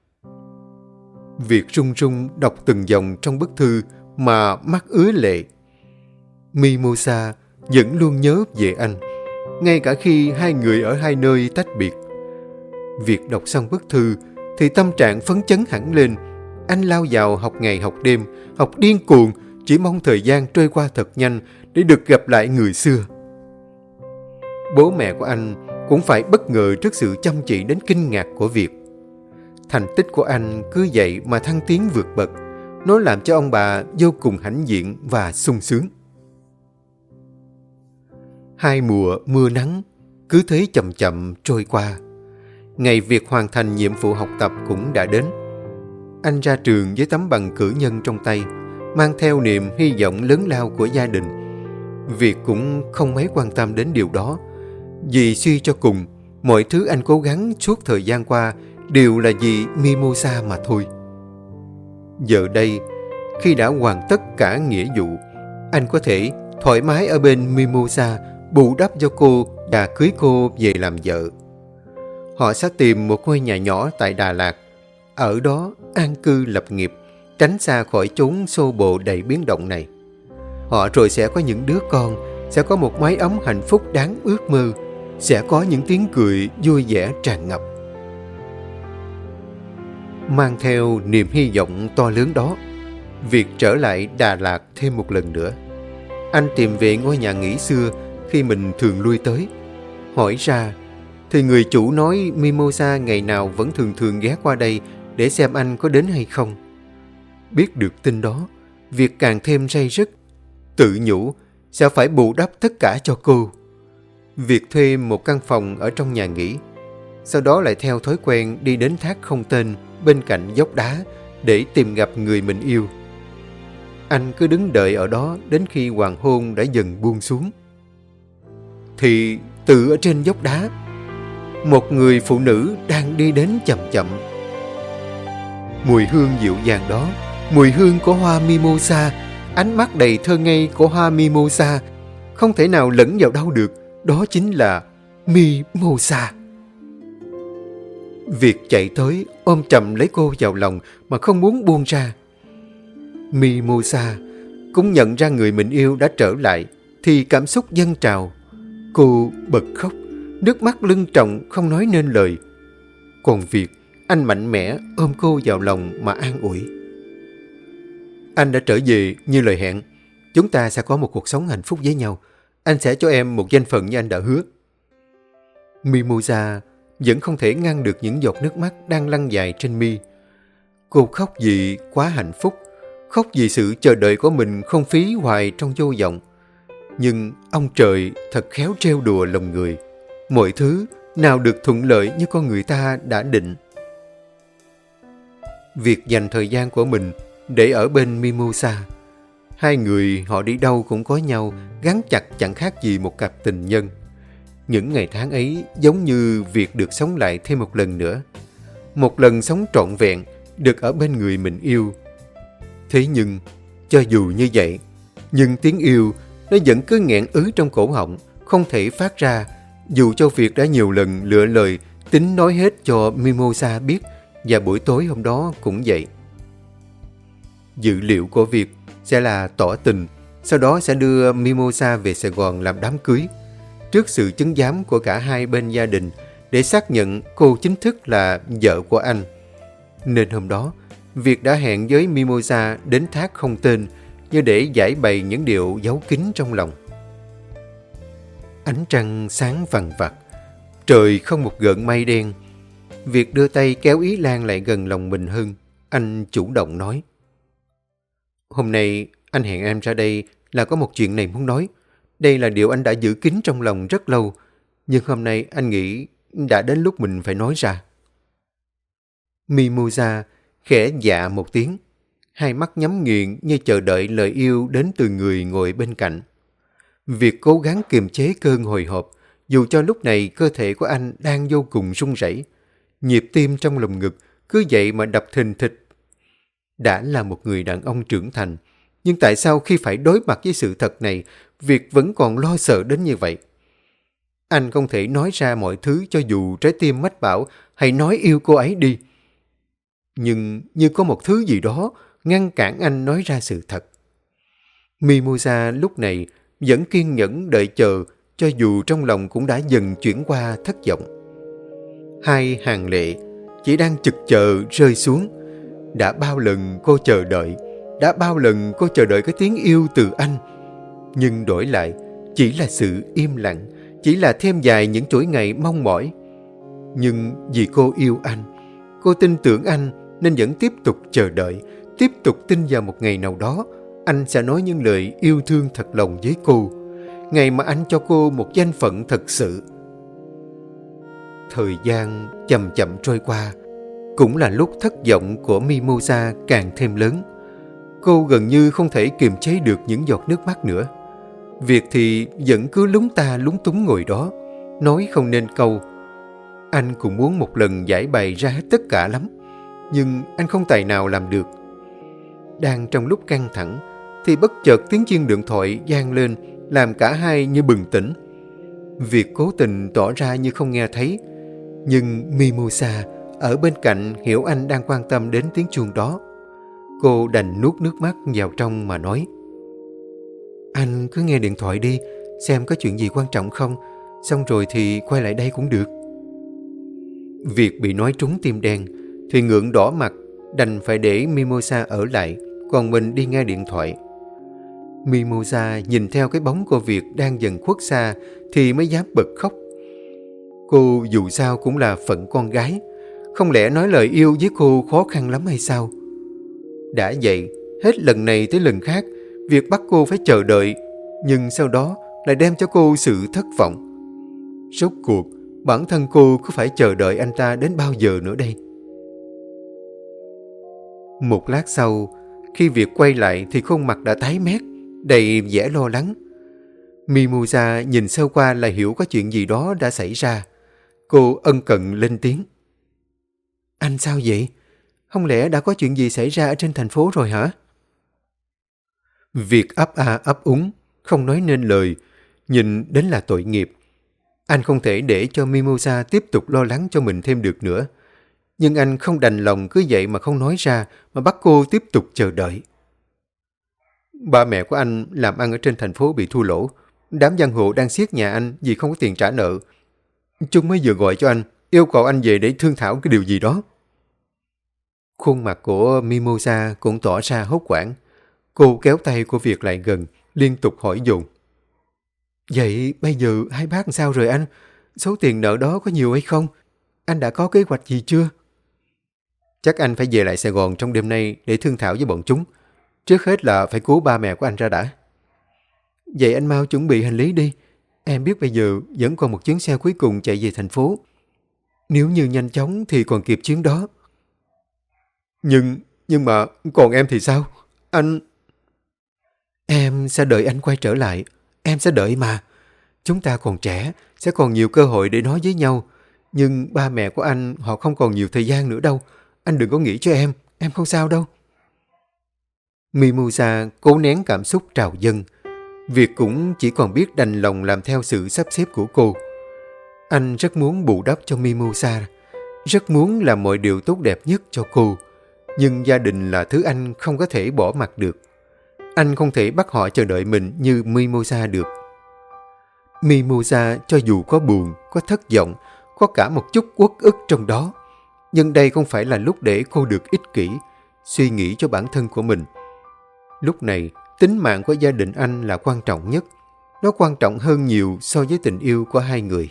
Việt run run đọc từng dòng trong bức thư mà mắt ứa lệ. Mimosa vẫn luôn nhớ về anh, ngay cả khi hai người ở hai nơi tách biệt. Việt đọc xong bức thư thì tâm trạng phấn chấn hẳn lên. Anh lao vào học ngày học đêm, học điên cuồng, chỉ mong thời gian trôi qua thật nhanh để được gặp lại người xưa. Bố mẹ của anh cũng phải bất ngờ trước sự chăm chỉ đến kinh ngạc của Việt. Thành tích của anh cứ vậy mà thăng tiến vượt bậc. Nó làm cho ông bà vô cùng hãnh diện và sung sướng. 2 mùa mưa nắng cứ thế chậm chậm trôi qua. Ngày Việt hoàn thành nhiệm vụ học tập cũng đã đến. Anh ra trường với tấm bằng cử nhân trong tay, mang theo niềm hy vọng lớn lao của gia đình. Việt cũng không mấy quan tâm đến điều đó, vì suy cho cùng, mọi thứ anh cố gắng suốt thời gian qua đều là vì Mimosa mà thôi. Giờ đây, khi đã hoàn tất cả nghĩa vụ, anh có thể thoải mái ở bên Mimosa, bù đắp cho cô và cưới cô về làm vợ. Họ sẽ tìm một ngôi nhà nhỏ tại Đà Lạt, ở đó an cư lập nghiệp, tránh xa khỏi chốn xô bồ đầy biến động này. Họ rồi sẽ có những đứa con, sẽ có một mái ấm hạnh phúc đáng ước mơ, sẽ có những tiếng cười vui vẻ tràn ngập. Mang theo niềm hy vọng to lớn đó, Việt trở lại Đà Lạt thêm một lần nữa. Anh tìm về ngôi nhà nghỉ xưa khi mình thường lui tới. Hỏi ra, thì người chủ nói Mimosa ngày nào vẫn thường ghé qua đây để xem anh có đến hay không. Biết được tin đó, Việt càng thêm day dứt, tự nhủ sẽ phải bù đắp tất cả cho cô. Việt thuê một căn phòng ở trong nhà nghỉ, sau đó lại theo thói quen đi đến thác không tên bên cạnh dốc đá để tìm gặp người mình yêu. Anh cứ đứng đợi ở đó đến khi hoàng hôn đã dần buông xuống. Thì từ ở trên dốc đá, một người phụ nữ đang đi đến chậm chậm. Mùi hương dịu dàng đó, mùi hương của hoa Mimosa, ánh mắt đầy thơ ngây của hoa Mimosa, không thể nào lẫn vào đâu được, đó chính là Mimosa. Việt chạy tới ôm chầm lấy cô vào lòng mà không muốn buông ra. Mimosa cũng nhận ra người mình yêu đã trở lại thì cảm xúc dâng trào. Cô bật khóc, nước mắt lưng tròng không nói nên lời. Còn Việt, anh mạnh mẽ ôm cô vào lòng mà an ủi. Anh đã trở về như lời hẹn. Chúng ta sẽ có một cuộc sống hạnh phúc với nhau. Anh sẽ cho em một danh phận như anh đã hứa. Mimosa vẫn không thể ngăn được những giọt nước mắt đang lăn dài trên mi. Cô khóc vì quá hạnh phúc, khóc vì sự chờ đợi của mình không phí hoài trong vô vọng. Nhưng ông trời thật khéo trêu đùa lòng người. Mọi thứ nào được thuận lợi như con người ta đã định. Việc dành thời gian của mình để ở bên Mimosa. Hai người họ đi đâu cũng có nhau, gắn chặt chẳng khác gì một cặp tình nhân. Những ngày tháng ấy giống như Việt được sống lại thêm một lần nữa. Một lần sống trọn vẹn, được ở bên người mình yêu. Thế nhưng, cho dù như vậy, nhưng tiếng yêu nó vẫn cứ nghẹn ứ trong cổ họng, không thể phát ra, dù cho Việt đã nhiều lần lựa lời tính nói hết cho Mimosa biết, và buổi tối hôm đó cũng vậy. Dự liệu của Việt sẽ là tỏ tình, sau đó sẽ đưa Mimosa về Sài Gòn làm đám cưới, trước sự chứng giám của cả hai bên gia đình để xác nhận cô chính thức là vợ của anh. Nên hôm đó, Việt đã hẹn với Mimosa đến thác không tên như để giải bày những điều giấu kín trong lòng. Ánh trăng sáng vằng vặc, trời không một gợn mây đen. Việt đưa tay kéo Ý Lan lại gần lòng mình hơn. Anh chủ động nói: Hôm nay anh hẹn em ra đây là có một chuyện này muốn nói. Đây là điều anh đã giữ kín trong lòng rất lâu, nhưng hôm nay anh nghĩ đã đến lúc mình phải nói ra. Mimosa khẽ dạ một tiếng, hai mắt nhắm nghiền như chờ đợi lời yêu đến từ người ngồi bên cạnh. Việc cố gắng kiềm chế cơn hồi hộp, dù cho lúc này cơ thể của anh đang vô cùng run rẩy, nhịp tim trong lồng ngực cứ vậy mà đập thình thịch. Đã là một người đàn ông trưởng thành, nhưng tại sao khi phải đối mặt với sự thật này, Việt vẫn còn lo sợ đến như vậy? Anh không thể nói ra mọi thứ cho dù trái tim mách bảo hãy nói yêu cô ấy đi. Nhưng như có một thứ gì đó ngăn cản anh nói ra sự thật. Mimosa lúc này vẫn kiên nhẫn đợi chờ, cho dù trong lòng cũng đã dần chuyển qua thất vọng. Hai hàng lệ chỉ đang chực chờ rơi xuống. Đã bao lần cô chờ đợi, đã bao lần cô chờ đợi cái tiếng yêu từ anh. Nhưng đổi lại chỉ là sự im lặng, chỉ là thêm dài những chuỗi ngày mong mỏi. Nhưng vì cô yêu anh, cô tin tưởng anh nên vẫn tiếp tục chờ đợi, tiếp tục tin vào một ngày nào đó anh sẽ nói những lời yêu thương thật lòng với cô, ngày mà anh cho cô một danh phận thật sự. Thời gian chậm chậm trôi qua, cũng là lúc thất vọng của Mimosa càng thêm lớn. Cô gần như không thể kiềm chế được những giọt nước mắt nữa. Việc thì vẫn cứ lúng ta lúng túng ngồi đó, nói không nên câu. Anh cũng muốn một lần giải bày ra hết tất cả lắm, nhưng anh không tài nào làm được. Đang trong lúc căng thẳng, thì bất chợt tiếng chuông điện thoại vang lên, làm cả hai như bừng tỉnh. Việc cố tình tỏ ra như không nghe thấy, nhưng Mimosa ở bên cạnh hiểu anh đang quan tâm đến tiếng chuông đó. Cô đành nuốt nước mắt vào trong mà nói: Anh cứ nghe điện thoại đi, xem có chuyện gì quan trọng không, xong rồi thì quay lại đây cũng được. Việc bị nói trúng tim đen thì ngượng đỏ mặt, đành phải để Mimosa ở lại, còn mình đi nghe điện thoại. Mimosa nhìn theo cái bóng của Việt đang dần khuất xa thì mới dám bật khóc. Cô dù sao cũng là phận con gái, không lẽ nói lời yêu với cô khó khăn lắm hay sao? Đã vậy, hết lần này tới lần khác, Việt bắt cô phải chờ đợi, nhưng sau đó lại đem cho cô sự thất vọng. Rốt cuộc, bản thân cô có phải chờ đợi anh ta đến bao giờ nữa đây? Một lát sau, khi Việt quay lại thì khuôn mặt đã tái mét, đầy vẻ lo lắng. Mimosa nhìn sơ qua là hiểu có chuyện gì đó đã xảy ra. Cô ân cần lên tiếng: Anh sao vậy? Không lẽ đã có chuyện gì xảy ra ở trên thành phố rồi hả? Việt ấp a ấp úng, không nói nên lời, nhìn đến là tội nghiệp. Anh không thể để cho Mimosa tiếp tục lo lắng cho mình thêm được nữa. Nhưng anh không đành lòng cứ vậy mà không nói ra, mà bắt cô tiếp tục chờ đợi. Ba mẹ của anh làm ăn ở trên thành phố bị thua lỗ. Đám giang hồ đang siết nhà anh vì không có tiền trả nợ. Chúng mới vừa gọi cho anh, yêu cầu anh về để thương thảo cái điều gì đó. Khuôn mặt của Mimosa cũng tỏ ra hốt hoảng. Cô kéo tay của Việt lại gần, liên tục hỏi dồn: Vậy bây giờ hai bác sao rồi anh? Số tiền nợ đó có nhiều hay không? Anh đã có kế hoạch gì chưa? Chắc anh phải về lại Sài Gòn trong đêm nay để thương thảo với bọn chúng. Trước hết là phải cứu ba mẹ của anh ra đã. Vậy anh mau chuẩn bị hành lý đi. Em biết bây giờ vẫn còn một chuyến xe cuối cùng chạy về thành phố. Nếu như nhanh chóng thì còn kịp chuyến đó. Nhưng mà còn em thì sao? Anh... Em sẽ đợi anh quay trở lại. Em sẽ đợi mà. Chúng ta còn trẻ, sẽ còn nhiều cơ hội để nói với nhau. Nhưng ba mẹ của anh họ không còn nhiều thời gian nữa đâu. Anh đừng có nghĩ cho em không sao đâu. Mimosa cố nén cảm xúc trào dâng. Việt cũng chỉ còn biết đành lòng làm theo sự sắp xếp của cô. Anh rất muốn bù đắp cho Mimosa, rất muốn làm mọi điều tốt đẹp nhất cho cô. Nhưng gia đình là thứ anh không có thể bỏ mặc được. Anh không thể bắt họ chờ đợi mình như Mimosa được. Mimosa cho dù có buồn, có thất vọng, có cả một chút uất ức trong đó. Nhưng đây không phải là lúc để cô được ích kỷ, suy nghĩ cho bản thân của mình. Lúc này, tính mạng của gia đình anh là quan trọng nhất. Nó quan trọng hơn nhiều so với tình yêu của hai người.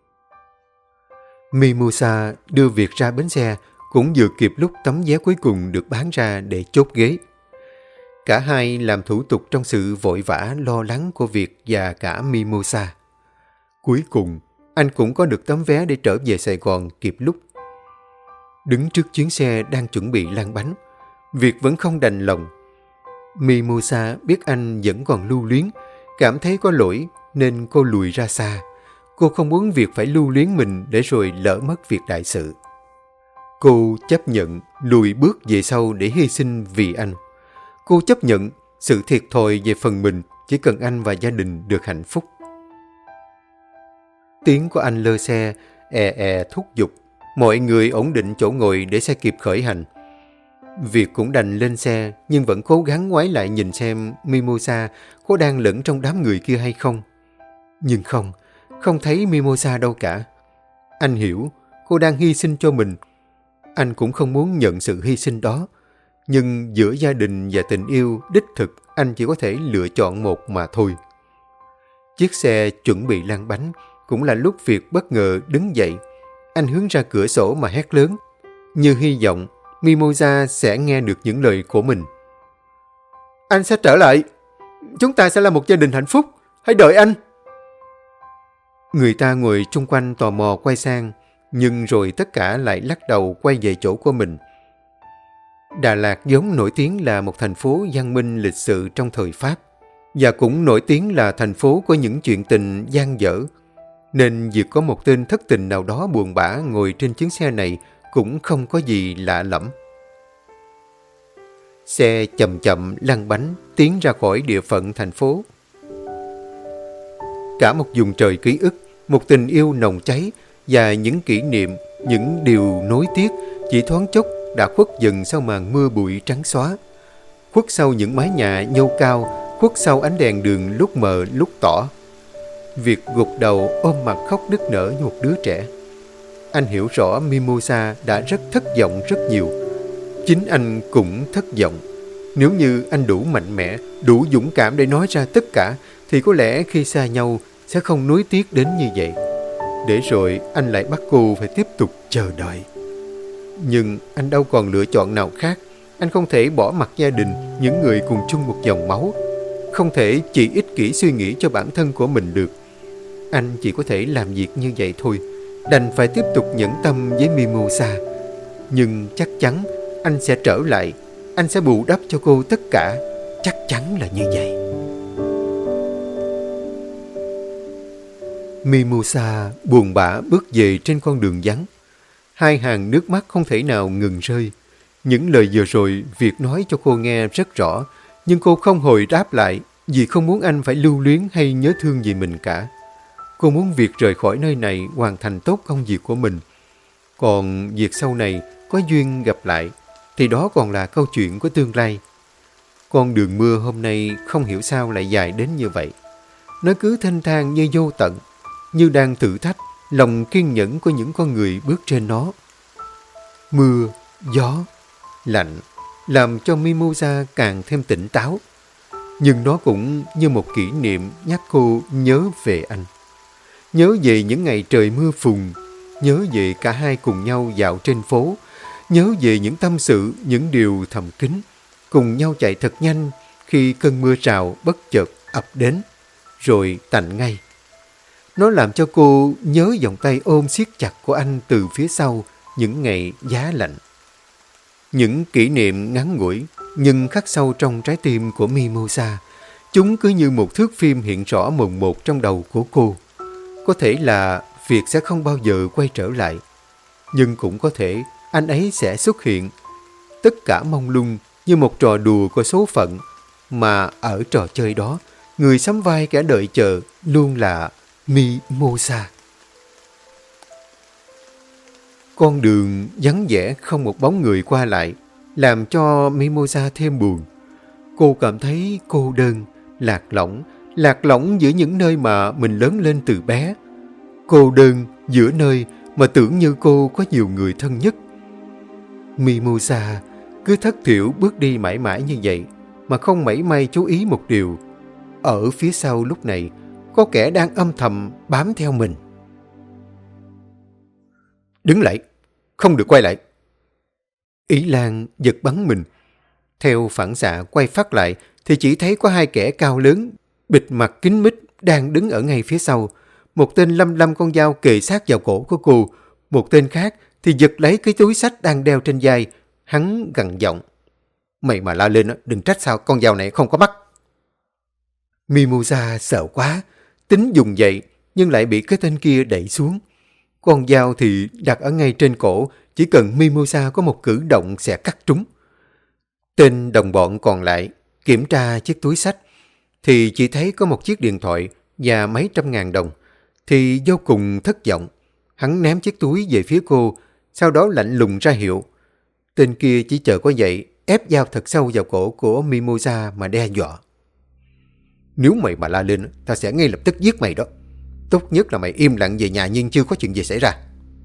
Mimosa đưa việc ra bến xe cũng vừa kịp lúc tấm vé cuối cùng được bán ra để chốt ghế. Cả hai làm thủ tục trong sự vội vã lo lắng của Việt và cả Mimosa. Cuối cùng, anh cũng có được tấm vé để trở về Sài Gòn kịp lúc. Đứng trước chuyến xe đang chuẩn bị lăn bánh, Việt vẫn không đành lòng. Mimosa biết anh vẫn còn lưu luyến, cảm thấy có lỗi nên cô lùi ra xa. Cô không muốn Việt phải lưu luyến mình để rồi lỡ mất việc đại sự. Cô chấp nhận lùi bước về sau để hy sinh vì anh. Cô chấp nhận sự thiệt thòi về phần mình chỉ cần anh và gia đình được hạnh phúc. Tiếng của anh lơ xe, thúc giục. Mọi người ổn định chỗ ngồi để xe kịp khởi hành. Việt cũng đành lên xe nhưng vẫn cố gắng ngoái lại nhìn xem Mimosa có đang lẫn trong đám người kia hay không. Nhưng không thấy Mimosa đâu cả. Anh hiểu cô đang hy sinh cho mình. Anh cũng không muốn nhận sự hy sinh đó. Nhưng giữa gia đình và tình yêu đích thực anh chỉ có thể lựa chọn một mà thôi. Chiếc xe chuẩn bị lăn bánh cũng là lúc Việt bất ngờ đứng dậy. Anh hướng ra cửa sổ mà hét lớn, như hy vọng Mimosa sẽ nghe được những lời của mình. Anh sẽ trở lại. Chúng ta sẽ là một gia đình hạnh phúc. Hãy đợi anh. Người ta ngồi chung quanh tò mò quay sang, nhưng rồi tất cả lại lắc đầu quay về chỗ của mình. Đà Lạt vốn nổi tiếng là một thành phố văn minh lịch sự trong thời Pháp, và cũng nổi tiếng là thành phố có những chuyện tình dang dở. Nên việc có một tên thất tình nào đó buồn bã ngồi trên chuyến xe này cũng không có gì lạ lẫm. Xe chậm chậm lăn bánh tiến ra khỏi địa phận thành phố. Cả một vùng trời ký ức, một tình yêu nồng cháy và những kỷ niệm, những điều nối tiếc chỉ thoáng chốc đã khuất dần sau màn mưa bụi trắng xóa. Khuất sau những mái nhà nhô cao, khuất sau ánh đèn đường lúc mờ lúc tỏ. Việt gục đầu ôm mặt khóc nức nở như một đứa trẻ. Anh hiểu rõ Mimosa đã rất thất vọng rất nhiều. Chính anh cũng thất vọng. Nếu như anh đủ mạnh mẽ, đủ dũng cảm để nói ra tất cả, thì có lẽ khi xa nhau sẽ không nuối tiếc đến như vậy. Để rồi anh lại bắt cô phải tiếp tục chờ đợi. Nhưng anh đâu còn lựa chọn nào khác. Anh không thể bỏ mặc gia đình, những người cùng chung một dòng máu. Không thể chỉ ích kỷ suy nghĩ cho bản thân của mình được. Anh chỉ có thể làm việc như vậy thôi. Đành phải tiếp tục nhẫn tâm với Mimosa. Nhưng chắc chắn anh sẽ trở lại. Anh sẽ bù đắp cho cô tất cả. Chắc chắn là như vậy. Mimosa buồn bã bước về trên con đường vắng. Hai hàng nước mắt không thể nào ngừng rơi. Những lời vừa rồi Việt nói cho cô nghe rất rõ, nhưng cô không hồi đáp lại vì không muốn anh phải lưu luyến hay nhớ thương gì mình cả. Cô muốn Việt rời khỏi nơi này hoàn thành tốt công việc của mình. Còn việc sau này có duyên gặp lại thì đó còn là câu chuyện của tương lai. Con đường mưa hôm nay không hiểu sao lại dài đến như vậy. Nó cứ thênh thang như vô tận, như đang thử thách lòng kiên nhẫn của những con người bước trên nó. Mưa, gió, lạnh làm cho Mimosa càng thêm tỉnh táo. Nhưng nó cũng như một kỷ niệm nhắc cô nhớ về anh. Nhớ về những ngày trời mưa phùn, nhớ về cả hai cùng nhau dạo trên phố, nhớ về những tâm sự, những điều thầm kín, cùng nhau chạy thật nhanh khi cơn mưa rào bất chợt ập đến, rồi tạnh ngay. Nó làm cho cô nhớ vòng tay ôm siết chặt của anh từ phía sau những ngày giá lạnh. Những kỷ niệm ngắn ngủi nhưng khắc sâu trong trái tim của Mimosa. Chúng cứ như một thước phim hiện rõ mồn một trong đầu của cô. Có thể là Việt sẽ không bao giờ quay trở lại. Nhưng cũng có thể anh ấy sẽ xuất hiện. Tất cả mông lung như một trò đùa của số phận. Mà ở trò chơi đó, người sắm vai kẻ đợi chờ luôn là Mimosa. Con đường vắng vẻ không một bóng người qua lại. làm cho Mimosa thêm buồn. Cô cảm thấy cô đơn, lạc lõng giữa những nơi mà mình lớn lên từ bé. Cô đơn giữa nơi mà tưởng như cô có nhiều người thân nhất. Mimosa cứ thất thểu bước đi mãi mãi như vậy mà không mảy may chú ý một điều. Ở phía sau lúc này có kẻ đang âm thầm bám theo mình. Đứng lại, không được quay lại. Ý Lan giật bắn mình. Theo phản xạ quay phát lại thì chỉ thấy có hai kẻ cao lớn, bịt mặt kín mít đang đứng ở ngay phía sau. Một tên lăm con dao kề sát vào cổ của cô, một tên khác thì giật lấy cái túi xách đang đeo trên vai. Hắn gằn giọng: Mày mà la lên đừng trách sao con dao này không có mắt. Mimosa sợ quá, tính dùng dậy nhưng lại bị cái tên kia đẩy xuống. Con dao thì đặt ở ngay trên cổ, chỉ cần Mimosa có một cử động sẽ cắt trúng. Tên đồng bọn còn lại kiểm tra chiếc túi xách thì chỉ thấy có một chiếc điện thoại và mấy trăm ngàn đồng, thì vô cùng thất vọng. Hắn ném chiếc túi về phía cô, sau đó lạnh lùng ra hiệu. Tên kia chỉ chờ có vậy, ép dao thật sâu vào cổ của Mimosa mà đe dọa: Nếu mày mà la lên, ta sẽ ngay lập tức giết mày đó. Tốt nhất là mày im lặng về nhà nhưng chưa có chuyện gì xảy ra.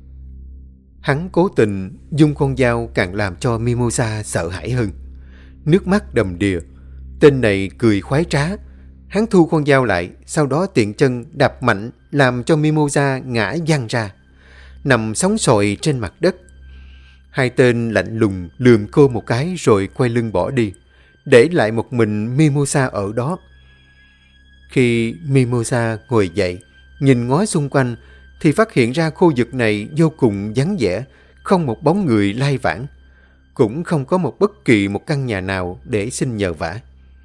Hắn cố tình dùng con dao càng làm cho Mimosa sợ hãi hơn. Nước mắt đầm đìa. Tên này cười khoái trá. Hắn thu con dao lại, sau đó tiện chân đạp mạnh làm cho Mimosa ngã văng ra, nằm sóng xoài trên mặt đất. Hai tên lạnh lùng lườm cô một cái rồi quay lưng bỏ đi, để lại một mình Mimosa ở đó. Khi Mimosa ngồi dậy, nhìn ngó xung quanh thì phát hiện ra khu vực này vô cùng vắng vẻ, không một bóng người lai vãng, cũng không có bất kỳ một căn nhà nào để xin nhờ vả.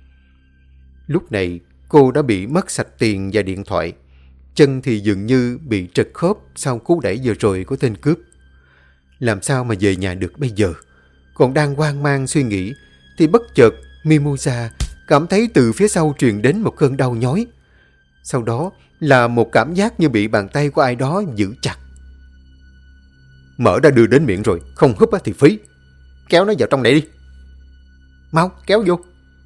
Lúc này cô đã bị mất sạch tiền và điện thoại, chân thì dường như bị trật khớp sau cú đẩy vừa rồi của tên cướp. Làm sao mà về nhà được bây giờ? Còn đang hoang mang suy nghĩ thì bất chợt Mimosa cảm thấy từ phía sau truyền đến một cơn đau nhói. Sau đó là một cảm giác như bị bàn tay của ai đó giữ chặt. Mỡ đã đưa đến miệng rồi, không húp thì phí. Kéo nó vào trong này đi. Mau, kéo vô.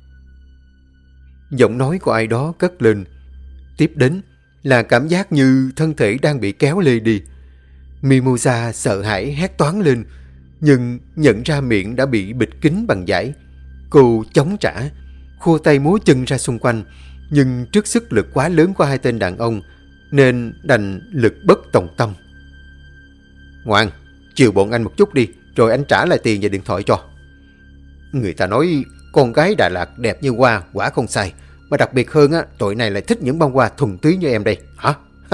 Giọng nói của ai đó cất lên. Tiếp đến là cảm giác như thân thể đang bị kéo lê đi. Mimosa sợ hãi hét toáng lên, nhưng nhận ra miệng đã bị bịt kín bằng vải. Cô chống trả, khua tay múa chân ra xung quanh, nhưng trước sức lực quá lớn của hai tên đàn ông nên đành lực bất tòng tâm. Ngoan, chiều bọn anh một chút đi, rồi anh trả lại tiền và điện thoại cho. Người ta nói con gái Đà Lạt đẹp như hoa, quả không sai. Mà đặc biệt hơn á, tụi này lại thích những bông hoa thuần túy như em đây, hả?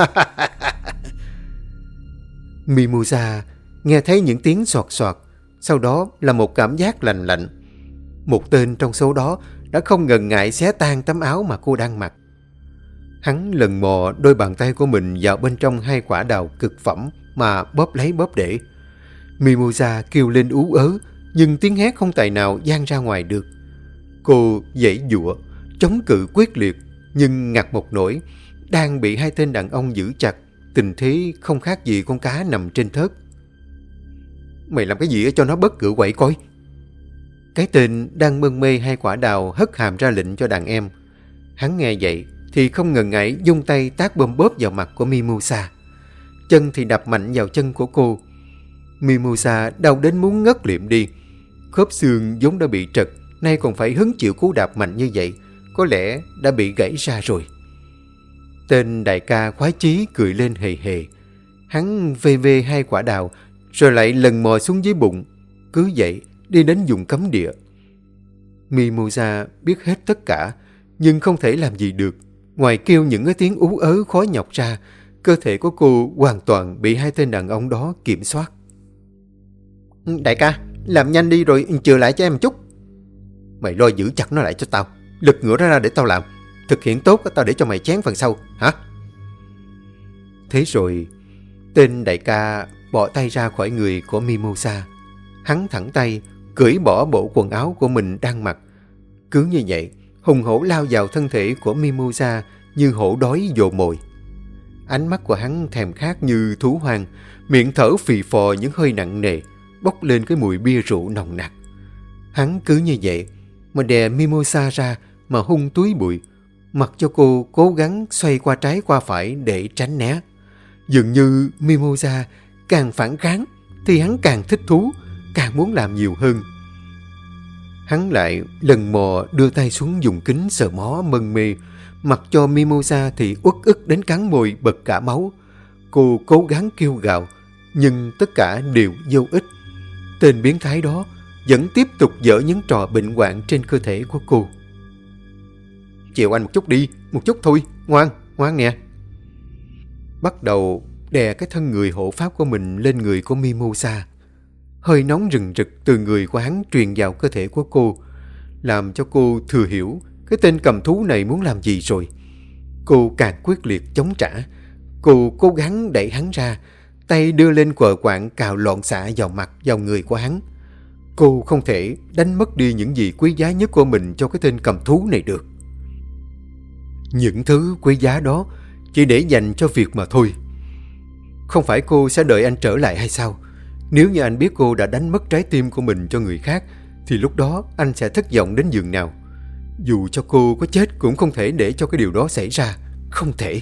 Mimosa nghe thấy những tiếng soạt soạt, sau đó là một cảm giác lạnh lạnh. Một tên trong số đó đã không ngần ngại xé tan tấm áo mà cô đang mặc. Hắn lần mò đôi bàn tay của mình vào bên trong hai quả đào cực phẩm mà bóp lấy bóp để. Mimosa kêu lên ú ớ, nhưng tiếng hét không tài nào vang ra ngoài được. Cô giãy giụa, chống cự quyết liệt, nhưng ngặt một nỗi, đang bị hai tên đàn ông giữ chặt, tình thế không khác gì con cá nằm trên thớt. Mày làm cái gì cho nó bớt cựa quậy coi. Cái tên đang mân mê hai quả đào hất hàm ra lệnh cho đàn em. Hắn nghe vậy thì không ngần ngại dung tay tát bôm bóp vào mặt của Mimosa. Chân thì đập mạnh vào chân của cô. Mimosa đau đến muốn ngất liệm đi. Khớp xương vốn đã bị trật, nay còn phải hứng chịu cú đạp mạnh như vậy, có lẽ đã bị gãy ra rồi. Tên đại ca khoái chí cười lên hề hề. Hắn vê vê hai quả đào, rồi lại lần mò xuống dưới bụng. Cứ vậy đi đến vùng cấm địa. Mimosa biết hết tất cả, nhưng không thể làm gì được. Ngoài kêu những cái tiếng ú ớ khó nhọc ra, cơ thể của cô hoàn toàn bị hai tên đàn ông đó kiểm soát. Đại ca, làm nhanh đi rồi chừa lại cho em một chút. Mày lo giữ chặt nó lại cho tao. Lật ngửa ra để tao làm. Thực hiện tốt tao để cho mày chén phần sau, hả? Thế rồi tên đại ca bỏ tay ra khỏi người của Mimosa. Hắn thẳng tay cởi bỏ bộ quần áo của mình đang mặc. Cứ như vậy, hùng hổ lao vào thân thể của Mimosa như hổ đói vồ mồi. Ánh mắt của hắn thèm khát như thú hoang, miệng thở phì phò những hơi nặng nề, bốc lên cái mùi bia rượu nồng nặc. Hắn cứ như vậy mà đè Mimosa ra mà hung túi bụi, mặc cho cô cố gắng xoay qua trái qua phải để tránh né. Dường như Mimosa càng phản kháng thì hắn càng thích thú, càng muốn làm nhiều hơn. Hắn lại lần mò đưa tay xuống dùng kính sờ mó mân mê, mặc cho Mimosa thì uất ức đến cắn môi bật cả máu. Cô cố gắng kêu gào, nhưng tất cả đều vô ích. Tên biến thái đó vẫn tiếp tục dở những trò bệnh hoạn trên cơ thể của cô. Chịu anh một chút đi, một chút thôi, ngoan, ngoan nè. Bắt đầu đè cái thân người hộ pháp của mình lên người của Mimosa. Hơi nóng rừng rực từ người của hắn truyền vào cơ thể của cô, làm cho cô thừa hiểu cái tên cầm thú này muốn làm gì rồi. Cô càng quyết liệt chống trả. Cô cố gắng đẩy hắn ra, tay đưa lên quờ quạng cào loạn xạ vào mặt, vào người của hắn. Cô không thể đánh mất đi những gì quý giá nhất của mình cho cái tên cầm thú này được. Những thứ quý giá đó chỉ để dành cho việc mà thôi. Không phải cô sẽ đợi anh trở lại hay sao? Nếu như anh biết cô đã đánh mất trái tim của mình cho người khác, thì lúc đó anh sẽ thất vọng đến giường nào. Dù cho cô có chết cũng không thể để cho cái điều đó xảy ra. Không thể.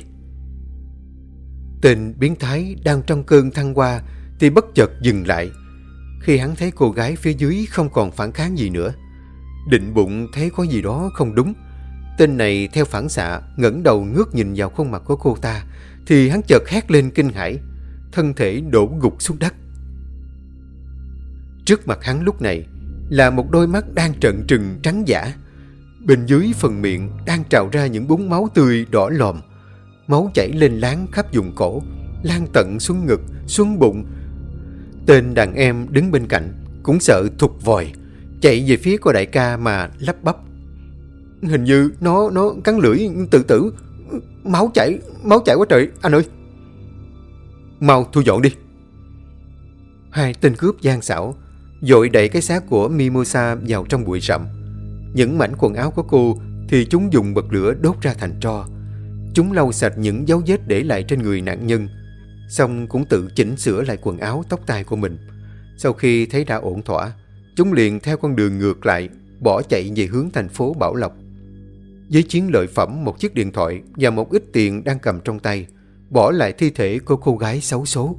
Tên biến thái đang trong cơn thăng hoa thì bất chợt dừng lại khi hắn thấy cô gái phía dưới không còn phản kháng gì nữa. Định bụng thấy có gì đó không đúng, tên này theo phản xạ ngẩng đầu ngước nhìn vào khuôn mặt của cô ta, thì hắn chợt hét lên kinh hãi, thân thể đổ gục xuống đất. Trước mặt hắn lúc này là một đôi mắt đang trợn trừng trắng dã. Bên dưới phần miệng đang trào ra những búng máu tươi đỏ lòm. Máu chảy lên láng khắp vùng cổ, lan tận xuống ngực, xuống bụng. Tên đàn em đứng bên cạnh cũng sợ thục vòi, chạy về phía của đại ca mà lắp bắp. Hình như nó cắn lưỡi tự tử. Máu chảy quá trời, anh ơi. Mau thu dọn đi. Hai tên cướp gian xảo vội đẩy cái xác của Mimosa vào trong bụi rậm. Những mảnh quần áo của cô thì chúng dùng bật lửa đốt ra thành tro. Chúng lau sạch những dấu vết để lại trên người nạn nhân, xong cũng tự chỉnh sửa lại quần áo tóc tai của mình. Sau khi thấy đã ổn thỏa, chúng liền theo con đường ngược lại bỏ chạy về hướng thành phố Bảo Lộc. Với chiến lợi phẩm một chiếc điện thoại và một ít tiền đang cầm trong tay, bỏ lại thi thể của cô gái xấu số.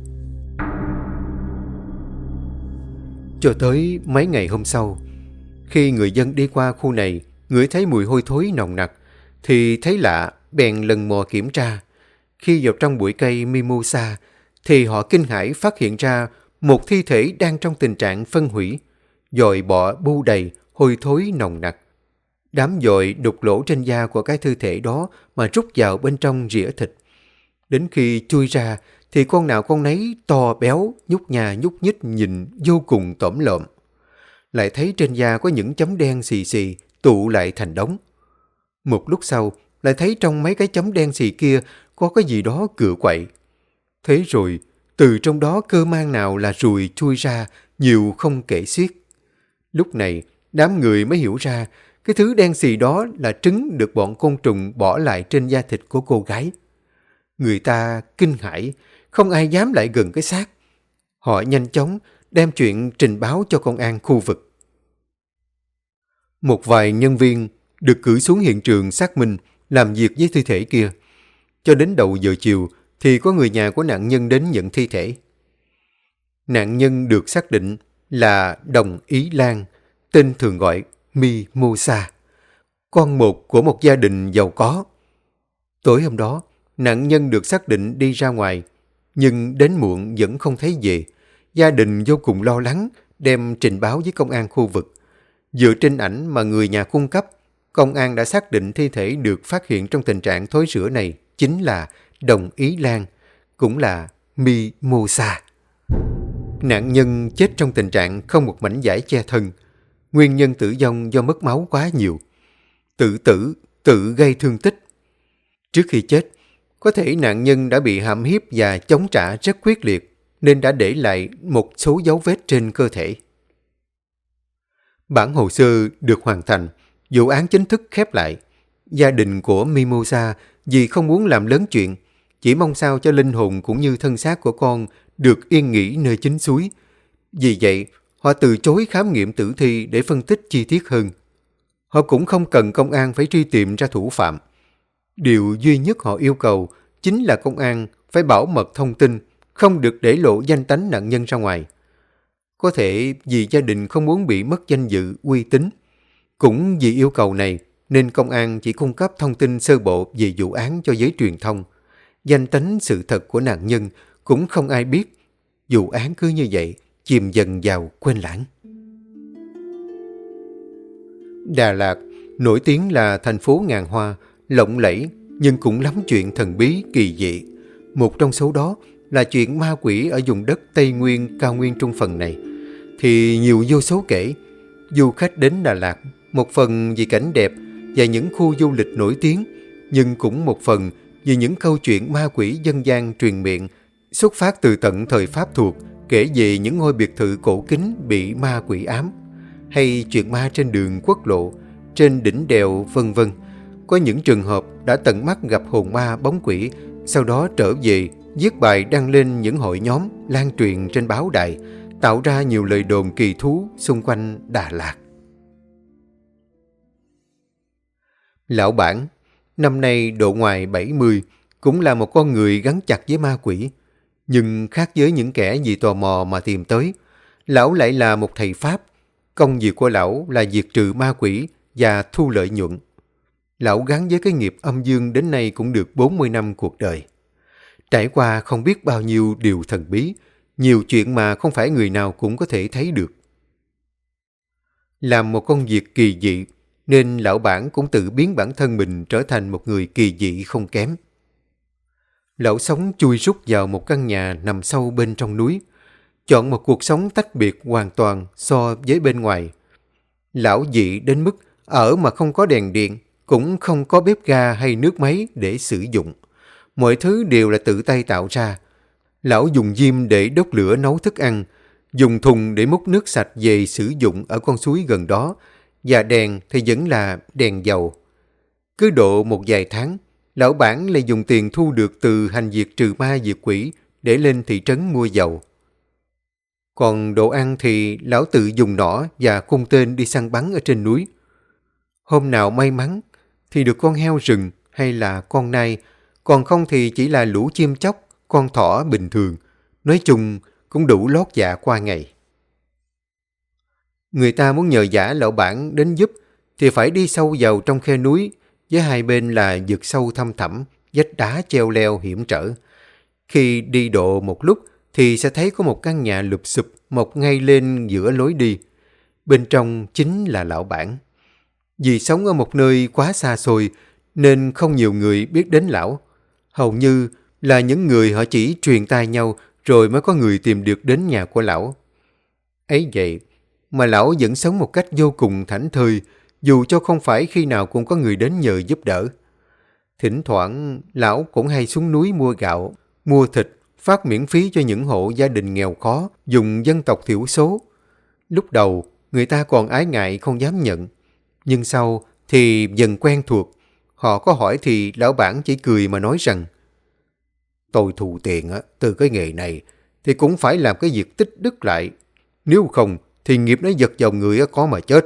Cho tới mấy ngày hôm sau, khi người dân đi qua khu này ngửi thấy mùi hôi thối nồng nặc thì thấy lạ, bèn lần mò kiểm tra. Khi vào trong bụi cây Mimosa thì họ kinh hãi phát hiện ra một thi thể đang trong tình trạng phân hủy, dòi bọ bu đầy, hôi thối nồng nặc. Đám dòi đục lỗ trên da của cái thi thể đó mà rút vào bên trong rỉa thịt. Đến khi chui ra thì con nào con nấy to béo, nhúc nhà nhúc nhích, nhìn vô cùng tởm lợm. Lại thấy trên da có những chấm đen xì xì tụ lại thành đống. Một lúc sau lại thấy trong mấy cái chấm đen xì kia có cái gì đó cựa quậy. Thế rồi từ trong đó cơ mang nào là ruồi chui ra nhiều không kể xiết. Lúc này đám người mới hiểu ra cái thứ đen xì đó là trứng được bọn côn trùng bỏ lại trên da thịt của cô gái. Người ta kinh hãi, không ai dám lại gần cái xác. Họ nhanh chóng đem chuyện trình báo cho công an khu vực. Một vài nhân viên được cử xuống hiện trường xác minh làm việc với thi thể kia. Cho đến đầu giờ chiều thì có người nhà của nạn nhân đến nhận thi thể. Nạn nhân được xác định là Đồng Ý Lan, tên thường gọi Mimosa, con một của một gia đình giàu có. Tối hôm đó, nạn nhân được xác định đi ra ngoài, nhưng đến muộn vẫn không thấy về. Gia đình vô cùng lo lắng, đem trình báo với công an khu vực. Dựa trên ảnh mà người nhà cung cấp, công an đã xác định thi thể được phát hiện trong tình trạng thối rữa này chính là Đồng Ý Lan, cũng là Mimosa. Nạn nhân chết trong tình trạng không một mảnh vải che thân. Nguyên nhân tử vong do mất máu quá nhiều. Tự tử, tự gây thương tích. Trước khi chết, có thể nạn nhân đã bị hãm hiếp và chống trả rất quyết liệt, nên đã để lại một số dấu vết trên cơ thể. Bản hồ sơ được hoàn thành, vụ án chính thức khép lại. Gia đình của Mimosa vì không muốn làm lớn chuyện, chỉ mong sao cho linh hồn cũng như thân xác của con được yên nghỉ nơi chính suối. Vì vậy, Họ từ chối khám nghiệm tử thi để phân tích chi tiết hơn. Họ cũng không cần công an phải truy tìm ra thủ phạm. Điều duy nhất họ yêu cầu chính là công an phải bảo mật thông tin, không được để lộ danh tánh nạn nhân ra ngoài. Có thể vì gia đình không muốn bị mất danh dự, uy tín. Cũng vì yêu cầu này nên công an chỉ cung cấp thông tin sơ bộ về vụ án cho giới truyền thông. Danh tánh sự thật của nạn nhân cũng không ai biết. Vụ án cứ như vậy, chìm dần vào quên lãng. Đà Lạt nổi tiếng là thành phố ngàn hoa, lộng lẫy nhưng cũng lắm chuyện thần bí kỳ dị. Một trong số đó là chuyện ma quỷ ở vùng đất Tây Nguyên, cao nguyên trung phần này. Thì nhiều vô số kể. Du khách đến Đà Lạt một phần vì cảnh đẹp và những khu du lịch nổi tiếng, nhưng cũng một phần vì những câu chuyện ma quỷ dân gian truyền miệng xuất phát từ tận thời Pháp thuộc, kể về những ngôi biệt thự cổ kính bị ma quỷ ám, hay chuyện ma trên đường quốc lộ, trên đỉnh đèo vân vân. Có những trường hợp đã tận mắt gặp hồn ma bóng quỷ, sau đó trở về viết bài đăng lên những hội nhóm, lan truyền trên báo đài, tạo ra nhiều lời đồn kỳ thú xung quanh Đà Lạt. Lão Bản, năm nay độ ngoài 70, cũng là một con người gắn chặt với ma quỷ. Nhưng khác với những kẻ vì tò mò mà tìm tới, lão lại là một thầy Pháp. Công việc của lão là diệt trừ ma quỷ và thu lợi nhuận. Lão gắn với cái nghiệp âm dương đến nay cũng được 40 năm cuộc đời. Trải qua không biết bao nhiêu điều thần bí, nhiều chuyện mà không phải người nào cũng có thể thấy được. Làm một công việc kỳ dị, nên lão bản cũng tự biến bản thân mình trở thành một người kỳ dị không kém. Lão sống chui rút vào một căn nhà nằm sâu bên trong núi, chọn một cuộc sống tách biệt hoàn toàn so với bên ngoài. Lão dị đến mức ở mà không có đèn điện, cũng không có bếp ga hay nước máy để sử dụng. Mọi thứ đều là tự tay tạo ra. Lão dùng diêm để đốt lửa nấu thức ăn, dùng thùng để múc nước sạch về sử dụng ở con suối gần đó, và đèn thì vẫn là đèn dầu. Cứ độ một vài tháng, lão bản lại dùng tiền thu được từ hành việc trừ ma diệt quỷ để lên thị trấn mua dầu. Còn đồ ăn thì lão tự dùng nỏ và cung tên đi săn bắn ở trên núi. Hôm nào may mắn thì được con heo rừng hay là con nai, còn không thì chỉ là lũ chim chóc, con thỏ bình thường. Nói chung cũng đủ lót dạ qua ngày. Người ta muốn nhờ vả lão bản đến giúp thì phải đi sâu vào trong khe núi, với hai bên là vực sâu thăm thẳm, vách đá treo leo hiểm trở. Khi đi độ một lúc thì sẽ thấy có một căn nhà lụp xụp mọc ngay lên giữa lối đi. Bên trong chính là lão bản. Vì sống ở một nơi quá xa xôi nên không nhiều người biết đến lão. Hầu như là những người họ chỉ truyền tai nhau rồi mới có người tìm được đến nhà của lão. Ấy vậy mà lão vẫn sống một cách vô cùng thảnh thơi, dù cho không phải khi nào cũng có người đến nhờ giúp đỡ. Thỉnh thoảng lão cũng hay xuống núi mua gạo, mua thịt, phát miễn phí cho những hộ gia đình nghèo khó, dùng dân tộc thiểu số. Lúc đầu người ta còn ái ngại không dám nhận, nhưng sau thì dần quen thuộc. Họ có hỏi thì lão bản chỉ cười mà nói rằng: "Tôi thù tiền từ cái nghề này thì cũng phải làm cái việc tích đức lại. Nếu không thì nghiệp nó giật vào người có mà chết."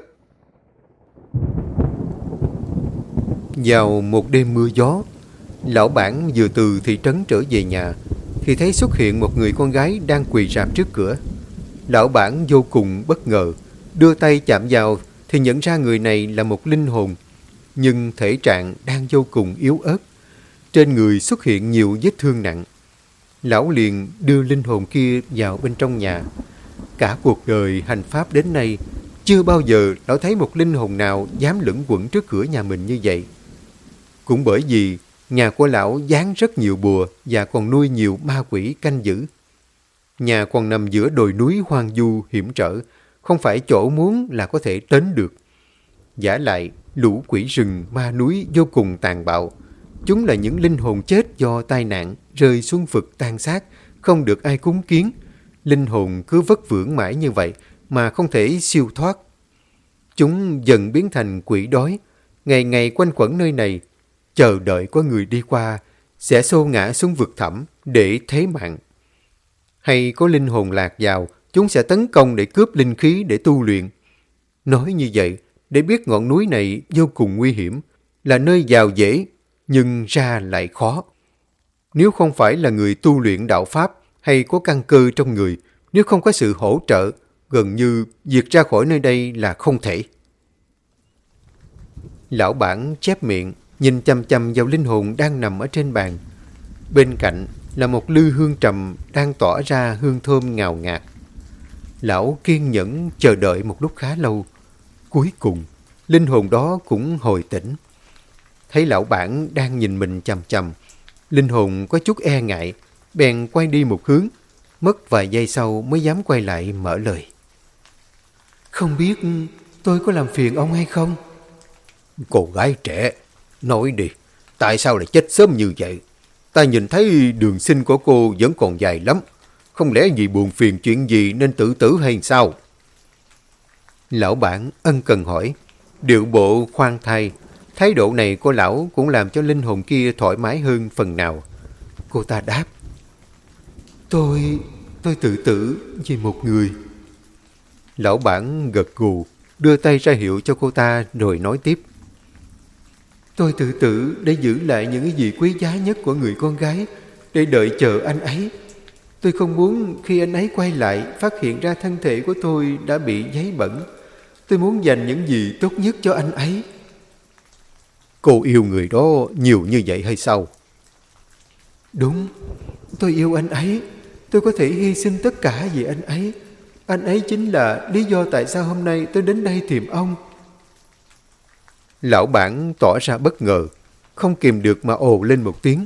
Vào một đêm mưa gió, lão bản vừa từ thị trấn trở về nhà thì thấy xuất hiện một người con gái đang quỳ rạp trước cửa. Lão bản vô cùng bất ngờ, đưa tay chạm vào thì nhận ra người này là một linh hồn, nhưng thể trạng đang vô cùng yếu ớt. Trên người xuất hiện nhiều vết thương nặng. Lão liền đưa linh hồn kia vào bên trong nhà. Cả cuộc đời hành pháp đến nay, chưa bao giờ lão thấy một linh hồn nào dám lững quẩn trước cửa nhà mình như vậy. Cũng bởi vì nhà của lão dán rất nhiều bùa và còn nuôi nhiều ma quỷ canh giữ. Nhà còn nằm giữa đồi núi hoang vu hiểm trở, không phải chỗ muốn là có thể đến được. Vả lại, lũ quỷ rừng ma núi vô cùng tàn bạo. Chúng là những linh hồn chết do tai nạn, rơi xuống vực tan xác, không được ai cúng kiến. Linh hồn cứ vất vưởng mãi như vậy mà không thể siêu thoát. Chúng dần biến thành quỷ đói, ngày ngày quanh quẩn nơi này, chờ đợi có người đi qua, sẽ xô ngã xuống vực thẳm để thế mạng. Hay có linh hồn lạc vào chúng sẽ tấn công để cướp linh khí để tu luyện. Nói như vậy, để biết ngọn núi này vô cùng nguy hiểm, là nơi vào dễ, nhưng ra lại khó. Nếu không phải là người tu luyện đạo Pháp hay có căn cơ trong người, nếu không có sự hỗ trợ, gần như việc ra khỏi nơi đây là không thể. Lão bản chép miệng, nhìn chăm chăm vào linh hồn đang nằm ở trên bàn. Bên cạnh là một lư hương trầm đang tỏa ra hương thơm ngào ngạt. Lão kiên nhẫn chờ đợi một lúc khá lâu. Cuối cùng, linh hồn đó cũng hồi tỉnh. Thấy lão bản đang nhìn mình chằm chằm, linh hồn có chút e ngại, bèn quay đi một hướng. Mất vài giây sau mới dám quay lại mở lời. Không biết tôi có làm phiền ông hay không? Cô gái trẻ, nói đi, tại sao lại chết sớm như vậy? Ta nhìn thấy đường sinh của cô vẫn còn dài lắm. Không lẽ vì buồn phiền chuyện gì nên tự tử hay sao? Lão bản ân cần hỏi, điệu bộ khoan thai. Thái độ này của lão cũng làm cho linh hồn kia thoải mái hơn phần nào. Cô ta đáp, Tôi tự tử vì một người. Lão bản gật gù, đưa tay ra hiệu cho cô ta rồi nói tiếp. Tôi tự tử để giữ lại những cái gì quý giá nhất của người con gái, để đợi chờ anh ấy. Tôi không muốn khi anh ấy quay lại phát hiện ra thân thể của tôi đã bị giấy bẩn. Tôi muốn dành những gì tốt nhất cho anh ấy. Cô yêu người đó nhiều như vậy hay sao? Đúng, tôi yêu anh ấy. Tôi có thể hy sinh tất cả vì anh ấy. Anh ấy chính là lý do tại sao hôm nay tôi đến đây tìm ông. Lão bản tỏ ra bất ngờ, không kìm được mà ồ lên một tiếng.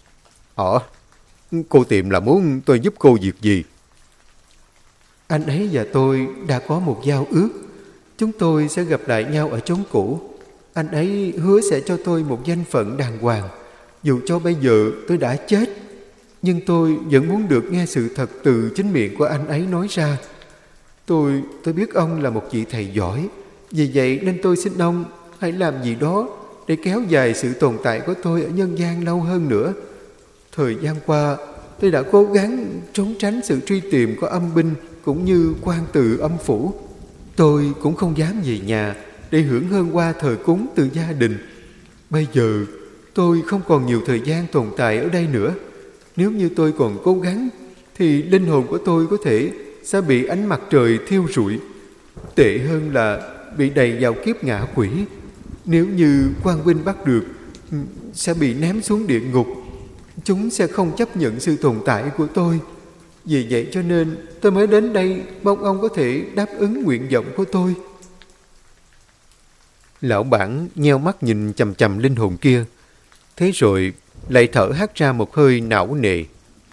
Cô tìm là muốn tôi giúp cô việc gì? Anh ấy và tôi đã có một giao ước. Chúng tôi sẽ gặp lại nhau ở chốn cũ. Anh ấy hứa sẽ cho tôi một danh phận đàng hoàng. Dù cho bây giờ tôi đã chết, nhưng tôi vẫn muốn được nghe sự thật từ chính miệng của anh ấy nói ra. Tôi biết ông là một vị thầy giỏi. Vì vậy nên tôi xin ông hãy làm gì đó để kéo dài sự tồn tại của tôi ở nhân gian lâu hơn nữa. Thời gian qua, tôi đã cố gắng trốn tránh sự truy tìm của âm binh cũng như quan từ âm phủ. Tôi cũng không dám về nhà để hưởng hân hoa thờ cúng từ gia đình. Bây giờ, tôi không còn nhiều thời gian tồn tại ở đây nữa. Nếu như tôi còn cố gắng, thì linh hồn của tôi có thể sẽ bị ánh mặt trời thiêu rụi. Tệ hơn là bị đày vào kiếp ngạ quỷ. Nếu như quan binh bắt được, sẽ bị ném xuống địa ngục. Chúng sẽ không chấp nhận sự tồn tại của tôi. Vì vậy cho nên tôi mới đến đây mong ông có thể đáp ứng nguyện vọng của tôi. Lão bản nheo mắt nhìn chằm chằm linh hồn kia. Thế rồi lại thở hắt ra một hơi não nề.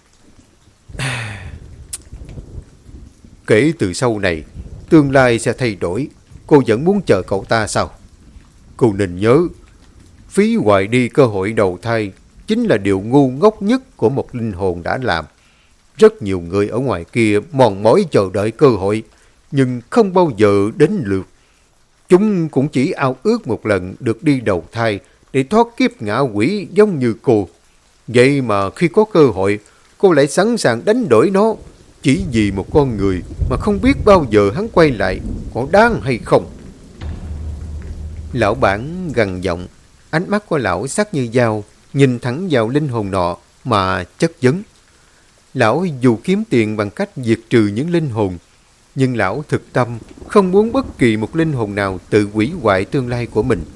Kể từ sau này, tương lai sẽ thay đổi. Cô vẫn muốn chờ cậu ta sao? Cô nên nhớ, phí hoài đi cơ hội đầu thai chính là điều ngu ngốc nhất của một linh hồn đã làm. Rất nhiều người ở ngoài kia mòn mỏi chờ đợi cơ hội, nhưng không bao giờ đến lượt. Chúng cũng chỉ ao ước một lần được đi đầu thai để thoát kiếp ngạ quỷ giống như cô. Vậy mà khi có cơ hội, cô lại sẵn sàng đánh đổi nó, chỉ vì một con người mà không biết bao giờ hắn quay lại, có đáng hay không? Lão bản gằn giọng, ánh mắt của lão sắc như dao, nhìn thẳng vào linh hồn nọ mà chất vấn. Lão dù kiếm tiền bằng cách diệt trừ những linh hồn, nhưng lão thực tâm không muốn bất kỳ một linh hồn nào tự hủy hoại tương lai của mình.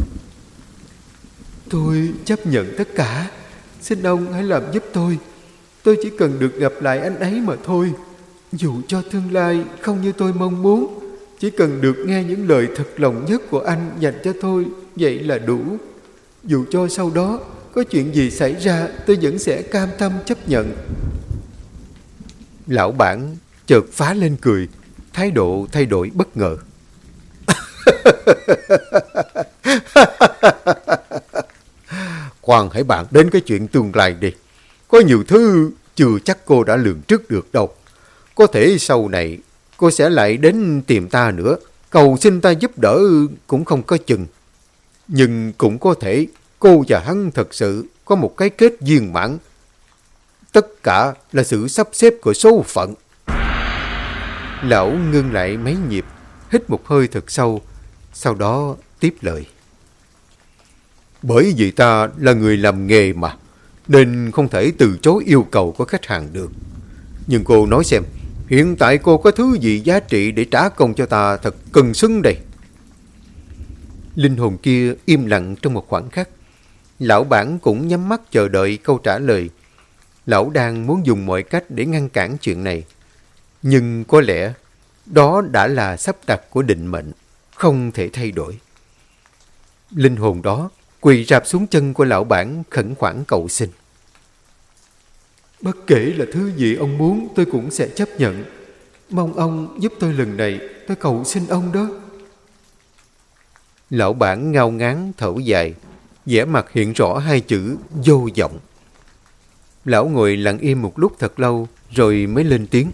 Tôi chấp nhận tất cả. Xin ông hãy làm giúp tôi. Tôi chỉ cần được gặp lại anh ấy mà thôi. Dù cho tương lai không như tôi mong muốn, chỉ cần được nghe những lời thật lòng nhất của anh dành cho tôi, vậy là đủ. Dù cho sau đó có chuyện gì xảy ra, tôi vẫn sẽ cam tâm chấp nhận. Lão bản chợt phá lên cười, thái độ thay đổi bất ngờ. Khoan hãy bàn đến cái chuyện tương lai đi. Có nhiều thứ chưa chắc cô đã lường trước được đâu. Có thể sau này cô sẽ lại đến tìm ta nữa, cầu xin ta giúp đỡ cũng không có chừng. Nhưng cũng có thể cô và hắn thật sự có một cái kết viên mãn. Tất cả là sự sắp xếp của số phận. Lão ngưng lại mấy nhịp, hít một hơi thật sâu, sau đó tiếp lời. Bởi vì ta là người làm nghề mà, nên không thể từ chối yêu cầu của khách hàng được. Nhưng cô nói xem, hiện tại cô có thứ gì giá trị để trả công cho ta thật cân xứng đây? Linh hồn kia im lặng trong một khoảng khắc. Lão bản cũng nhắm mắt chờ đợi câu trả lời. Lão đang muốn dùng mọi cách để ngăn cản chuyện này. Nhưng có lẽ đó đã là sắp đặt của định mệnh, không thể thay đổi. Linh hồn đó quỳ rạp xuống chân của lão bản khẩn khoản cầu xin. Bất kể là thứ gì ông muốn, tôi cũng sẽ chấp nhận. Mong ông giúp tôi lần này, tôi cầu xin ông đó. Lão bản ngao ngán thở dài, vẻ mặt hiện rõ hai chữ vô vọng. Lão ngồi lặng im một lúc thật lâu, rồi mới lên tiếng.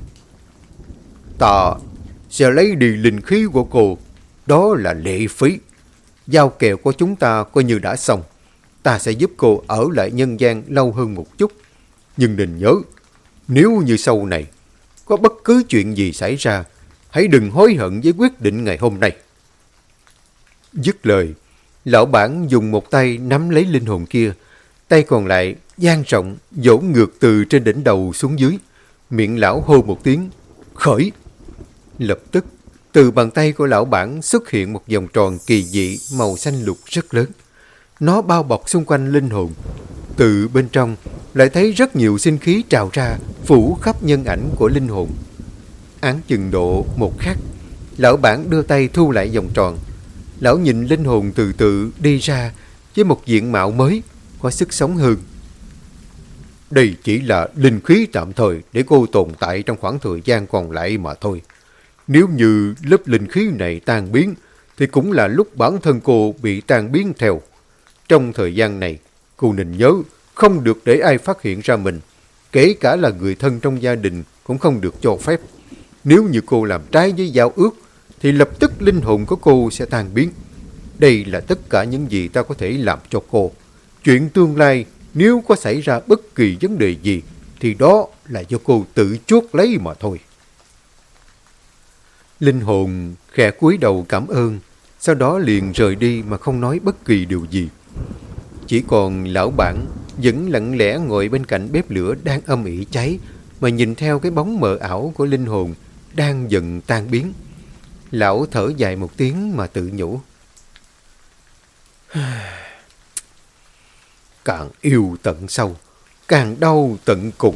Ta sẽ lấy đi linh khí của cô, đó là lệ phí. Giao kèo của chúng ta coi như đã xong. Ta sẽ giúp cô ở lại nhân gian lâu hơn một chút. Nhưng nên nhớ, nếu như sau này có bất cứ chuyện gì xảy ra, hãy đừng hối hận với quyết định ngày hôm nay. Dứt lời, lão bản dùng một tay nắm lấy linh hồn kia, tay còn lại dang rộng vỗ ngược từ trên đỉnh đầu xuống dưới. Miệng lão hô một tiếng, khởi. Lập tức, từ bàn tay của lão bản xuất hiện một vòng tròn kỳ dị màu xanh lục rất lớn. Nó bao bọc xung quanh linh hồn. Từ bên trong lại thấy rất nhiều sinh khí trào ra, phủ khắp nhân ảnh của linh hồn. Áng chừng độ một khắc, lão bản đưa tay thu lại vòng tròn. Lão nhìn linh hồn từ từ đi ra với một diện mạo mới, có sức sống hơn. Đây chỉ là linh khí tạm thời để cô tồn tại trong khoảng thời gian còn lại mà thôi. Nếu như lớp linh khí này tan biến, thì cũng là lúc bản thân cô bị tan biến theo. Trong thời gian này, cô nên nhớ không được để ai phát hiện ra mình. Kể cả là người thân trong gia đình cũng không được cho phép. Nếu như cô làm trái với giao ước, thì lập tức linh hồn của cô sẽ tan biến. Đây là tất cả những gì ta có thể làm cho cô. Chuyện tương lai, nếu có xảy ra bất kỳ vấn đề gì, thì đó là do cô tự chuốc lấy mà thôi. Linh hồn khẽ cúi đầu cảm ơn, sau đó liền rời đi mà không nói bất kỳ điều gì. Chỉ còn lão bản vẫn lặng lẽ ngồi bên cạnh bếp lửa đang âm ỉ cháy, mà nhìn theo cái bóng mờ ảo của linh hồn đang dần tan biến. Lão thở dài một tiếng mà tự nhủ. Càng yêu tận sâu, càng đau tận cùng.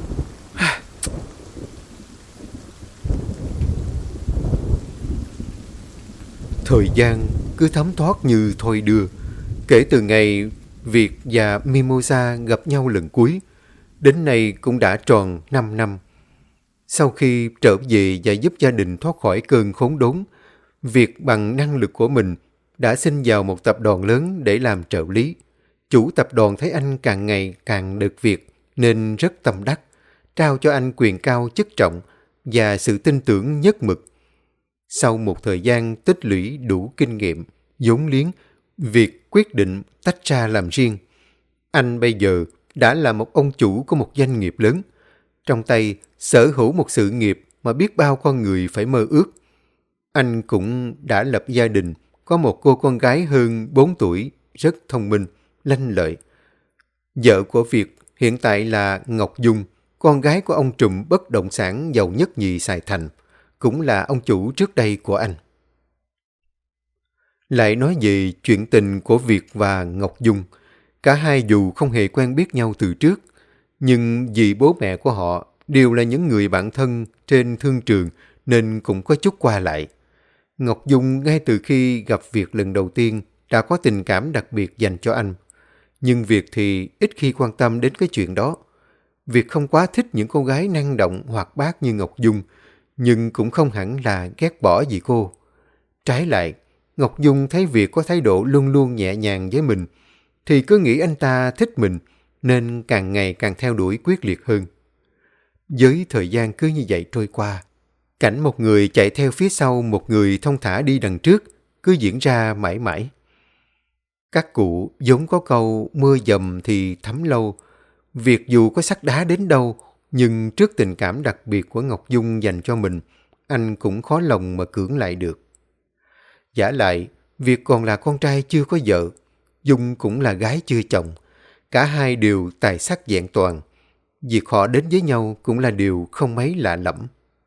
Thời gian cứ thấm thoát như thôi đưa. Kể từ ngày Việt và Mimosa gặp nhau lần cuối, đến nay cũng đã tròn 5 năm. Sau khi trở về và giúp gia đình thoát khỏi cơn khốn đốn, Việt bằng năng lực của mình đã xin vào một tập đoàn lớn để làm trợ lý. Chủ tập đoàn thấy anh càng ngày càng được việc nên rất tâm đắc, trao cho anh quyền cao chức trọng và sự tin tưởng nhất mực. Sau một thời gian tích lũy đủ kinh nghiệm, vốn liếng, Việt quyết định tách ra làm riêng. Anh bây giờ đã là một ông chủ của một doanh nghiệp lớn. Trong tay sở hữu một sự nghiệp mà biết bao con người phải mơ ước. Anh cũng đã lập gia đình, có một cô con gái hơn 4 tuổi, rất thông minh, lanh lợi. Vợ của Việt hiện tại là Ngọc Dung, con gái của ông trùm bất động sản giàu nhất nhì Sài Thành, cũng là ông chủ trước đây của anh. Lại nói về chuyện tình của Việt và Ngọc Dung, cả hai dù không hề quen biết nhau từ trước, nhưng vì bố mẹ của họ đều là những người bạn thân trên thương trường nên cũng có chút qua lại. Ngọc Dung ngay từ khi gặp Việt lần đầu tiên đã có tình cảm đặc biệt dành cho anh. Nhưng Việt thì ít khi quan tâm đến cái chuyện đó. Việt không quá thích những cô gái năng động hoạt bát như Ngọc Dung, nhưng cũng không hẳn là ghét bỏ gì cô. Trái lại, Ngọc Dung thấy Việt có thái độ luôn luôn nhẹ nhàng với mình, thì cứ nghĩ anh ta thích mình, nên càng ngày càng theo đuổi quyết liệt hơn. Với thời gian cứ như vậy trôi qua, cảnh một người chạy theo phía sau một người thong thả đi đằng trước cứ diễn ra mãi mãi. Các cụ vốn có câu mưa dầm thì thấm lâu. Việt dù có sắt đá đến đâu, nhưng trước tình cảm đặc biệt của Ngọc Dung dành cho mình, anh cũng khó lòng mà cưỡng lại được. Vả lại, Việt còn là con trai chưa có vợ, Dung cũng là gái chưa chồng. Cả hai đều tài sắc vẹn toàn. Việc họ đến với nhau cũng là điều không mấy lạ lẫm.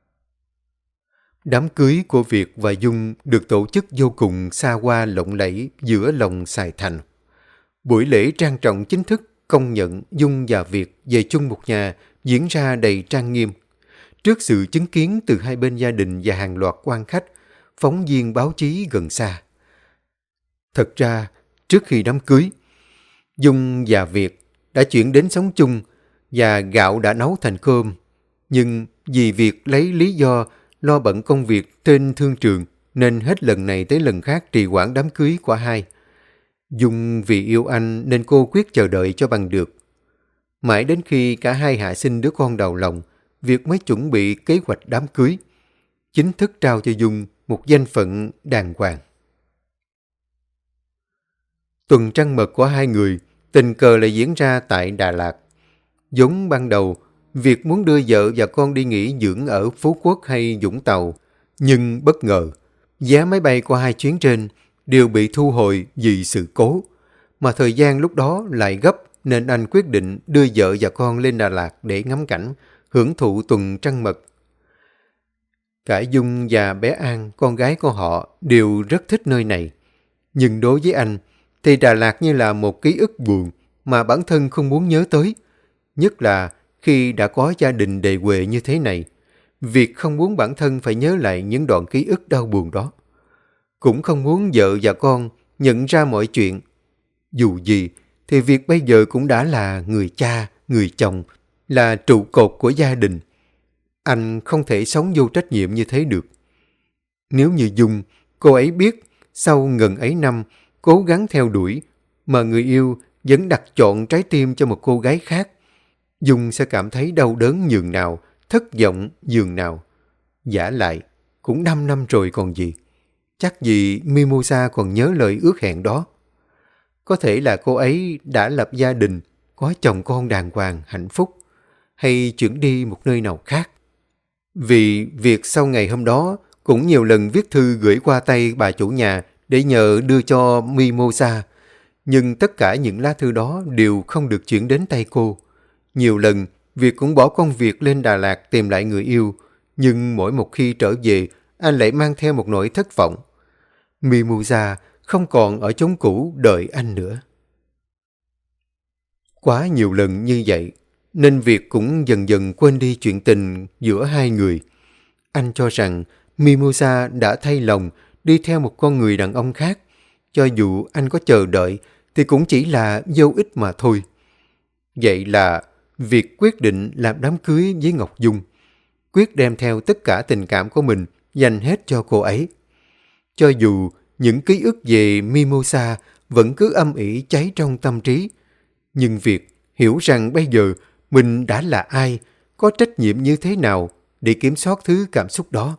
Đám cưới của Việt và Dung được tổ chức vô cùng xa hoa lộng lẫy giữa lòng Sài Thành. Buổi lễ trang trọng chính thức công nhận Dung và Việt về chung một nhà diễn ra đầy trang nghiêm. Trước sự chứng kiến từ hai bên gia đình và hàng loạt quan khách, phóng viên báo chí gần xa. Thật ra, trước khi đám cưới, Dung và Việt đã chuyển đến sống chung và gạo đã nấu thành cơm. Nhưng vì Việt lấy lý do lo bận công việc trên thương trường nên hết lần này tới lần khác trì hoãn đám cưới của hai. Dung vì yêu anh nên cô quyết chờ đợi cho bằng được. Mãi đến khi cả hai hạ sinh đứa con đầu lòng, Việt mới chuẩn bị kế hoạch đám cưới, chính thức trao cho Dung một danh phận đàng hoàng. Tuần trăng mật của hai người tình cờ lại diễn ra tại Đà Lạt. Vốn ban đầu, Việt muốn đưa vợ và con đi nghỉ dưỡng ở Phú Quốc hay Vũng Tàu, nhưng bất ngờ, vé máy bay của hai chuyến trên đều bị thu hồi vì sự cố, mà thời gian lúc đó lại gấp nên anh quyết định đưa vợ và con lên Đà Lạt để ngắm cảnh, hưởng thụ tuần trăng mật. Cả Dung và bé An, con gái của họ, đều rất thích nơi này. Nhưng đối với anh, thì Đà Lạt như là một ký ức buồn mà bản thân không muốn nhớ tới. Nhất là khi đã có gia đình đề huề như thế này, Việt không muốn bản thân phải nhớ lại những đoạn ký ức đau buồn đó. Cũng không muốn vợ và con nhận ra mọi chuyện. Dù gì thì Việt bây giờ cũng đã là người cha, người chồng, là trụ cột của gia đình. Anh không thể sống vô trách nhiệm như thế được. Nếu như Dung, cô ấy biết sau ngần ấy năm cố gắng theo đuổi mà người yêu vẫn đặt chọn trái tim cho một cô gái khác, Dung sẽ cảm thấy đau đớn nhường nào, thất vọng nhường nào. Vả lại, cũng 5 năm rồi còn gì. Chắc gì Mimosa còn nhớ lời ước hẹn đó. Có thể là cô ấy đã lập gia đình, có chồng con đàng hoàng, hạnh phúc, hay chuyển đi một nơi nào khác. Vì việc sau ngày hôm đó cũng nhiều lần viết thư gửi qua tay bà chủ nhà để nhờ đưa cho Mimosa. Nhưng tất cả những lá thư đó đều không được chuyển đến tay cô. Nhiều lần, Việt cũng bỏ công việc lên Đà Lạt tìm lại người yêu. Nhưng mỗi một khi trở về, anh lại mang theo một nỗi thất vọng. Mimosa không còn ở chốn cũ đợi anh nữa. Quá nhiều lần như vậy, nên Việt cũng dần dần quên đi chuyện tình giữa hai người. Anh cho rằng Mimosa đã thay lòng đi theo một con người đàn ông khác. Cho dù anh có chờ đợi thì cũng chỉ là vô ích mà thôi. Vậy là Việt quyết định làm đám cưới với Ngọc Dung. Quyết đem theo tất cả tình cảm của mình dành hết cho cô ấy. Cho dù những ký ức về Mimosa vẫn cứ âm ỉ cháy trong tâm trí, nhưng Việt hiểu rằng bây giờ mình đã là ai, có trách nhiệm như thế nào để kiểm soát thứ cảm xúc đó.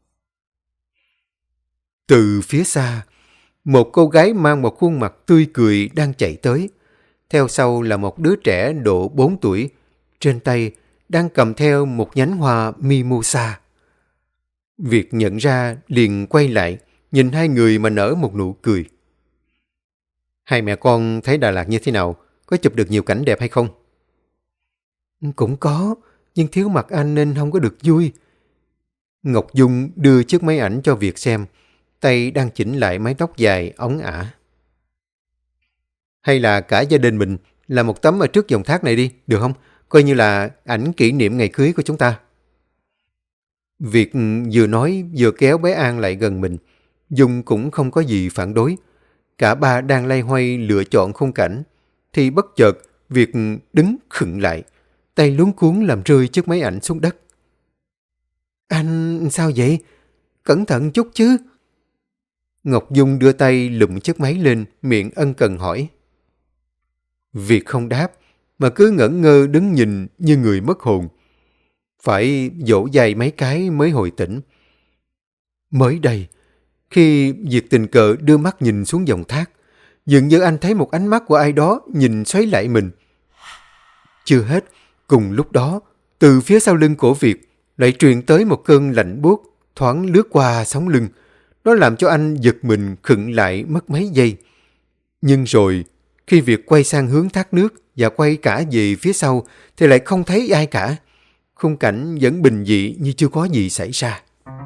Từ phía xa, một cô gái mang một khuôn mặt tươi cười đang chạy tới. Theo sau là một đứa trẻ độ 4 tuổi, trên tay đang cầm theo một nhánh hoa Mimosa. Việt nhận ra liền quay lại, nhìn hai người mà nở một nụ cười. Hai mẹ con thấy Đà Lạt như thế nào? Có chụp được nhiều cảnh đẹp hay không? Cũng có, nhưng thiếu mặt anh nên không có được vui. Ngọc Dung đưa chiếc máy ảnh cho Việt xem, tay đang chỉnh lại mái tóc dài óng ả. Hay là cả gia đình mình làm một tấm ở trước dòng thác này đi, được không? Coi như là ảnh kỷ niệm ngày cưới của chúng ta. Việt vừa nói vừa kéo bé An lại gần mình. Dung cũng không có gì phản đối. Cả ba đang loay hoay lựa chọn khung cảnh, thì bất chợt Việt đứng khựng lại, tay luống cuống làm rơi chiếc máy ảnh xuống đất. Anh sao vậy? Cẩn thận chút chứ. Ngọc Dung đưa tay lụm chiếc máy lên, miệng ân cần hỏi. Việt không đáp, mà cứ ngẩn ngơ đứng nhìn như người mất hồn. Phải dỗ dày mấy cái mới hồi tỉnh. Mới đây, khi Việt tình cờ đưa mắt nhìn xuống dòng thác, dường như anh thấy một ánh mắt của ai đó nhìn xoáy lại mình. Chưa hết, cùng lúc đó, từ phía sau lưng của Việt lại truyền tới một cơn lạnh buốt, thoáng lướt qua sống lưng. Nó làm cho anh giật mình khựng lại mất mấy giây. Nhưng rồi, khi Việt quay sang hướng thác nước và quay cả về phía sau thì lại không thấy ai cả. Khung cảnh vẫn bình dị như chưa có gì xảy ra.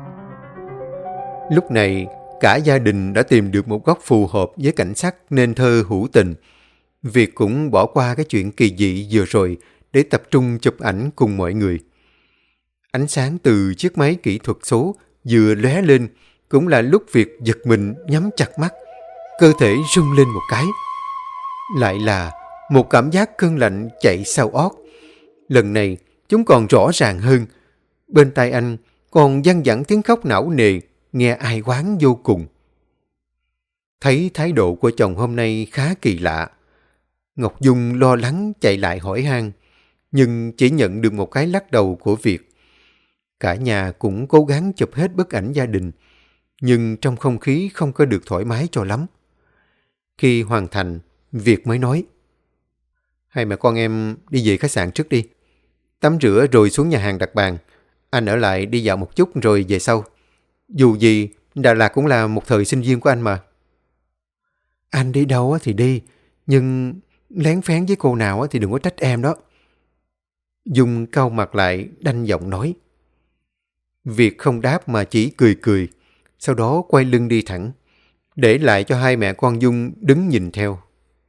Lúc này, cả gia đình đã tìm được một góc phù hợp với cảnh sắc nên thơ hữu tình. Việt cũng bỏ qua cái chuyện kỳ dị vừa rồi để tập trung chụp ảnh cùng mọi người. Ánh sáng từ chiếc máy kỹ thuật số vừa lóe lên cũng là lúc Việt giật mình nhắm chặt mắt. Cơ thể rung lên một cái. Lại là một cảm giác cơn lạnh chạy sau ót. Lần này chúng còn rõ ràng hơn. Bên tai anh còn văng vẳng tiếng khóc não nề, nghe ai oán vô cùng. Thấy thái độ của chồng hôm nay khá kỳ lạ, Ngọc Dung lo lắng chạy lại hỏi han, nhưng chỉ nhận được một cái lắc đầu của Việt. Cả nhà cũng cố gắng chụp hết bức ảnh gia đình, nhưng trong không khí không có được thoải mái cho lắm. Khi hoàn thành, Việt mới nói, hai mẹ con em đi về khách sạn trước đi. Tắm rửa rồi xuống nhà hàng đặt bàn. Anh ở lại đi dạo một chút rồi về sau. Dù gì, Đà Lạt cũng là một thời sinh viên của anh mà. Anh đi đâu thì đi, nhưng lén phén với cô nào thì đừng có trách em đó. Dung cau mặt lại, đanh giọng nói. Việt không đáp mà chỉ cười cười, sau đó quay lưng đi thẳng, để lại cho hai mẹ con Dung đứng nhìn theo.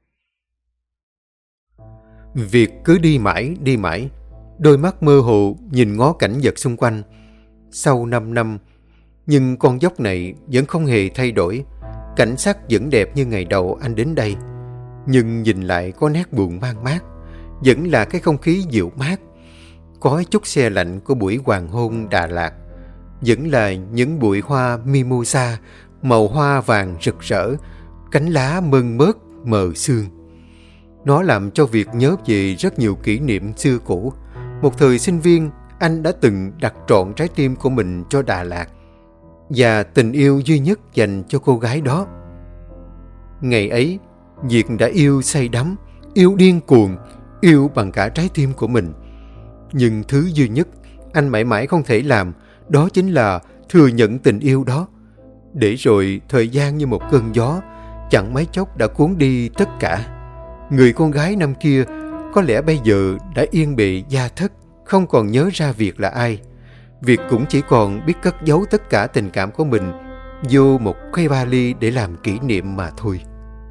Việt cứ đi mãi, đôi mắt mơ hồ nhìn ngó cảnh vật xung quanh. Sau 5 năm, nhưng con dốc này vẫn không hề thay đổi. Cảnh sắc vẫn đẹp như ngày đầu anh đến đây. Nhưng nhìn lại có nét buồn man mát. Vẫn là cái không khí dịu mát. Có chút se lạnh của buổi hoàng hôn Đà Lạt. Vẫn là những bụi hoa mimosa, màu hoa vàng rực rỡ, cánh lá mơn mớt mờ sương. Nó làm cho Việt nhớ về rất nhiều kỷ niệm xưa cũ. Một thời sinh viên, anh đã từng đặt trọn trái tim của mình cho Đà Lạt và tình yêu duy nhất dành cho cô gái đó. Ngày ấy, Việt đã yêu say đắm, yêu điên cuồng, yêu bằng cả trái tim của mình. Nhưng thứ duy nhất anh mãi mãi không thể làm, đó chính là thừa nhận tình yêu đó. Để rồi thời gian như một cơn gió, chẳng mấy chốc đã cuốn đi tất cả. Người con gái năm kia có lẽ bây giờ đã yên bề gia thất, không còn nhớ ra Việt là ai. Việt cũng chỉ còn biết cất giấu tất cả tình cảm của mình vô một cái vali để làm kỷ niệm mà thôi.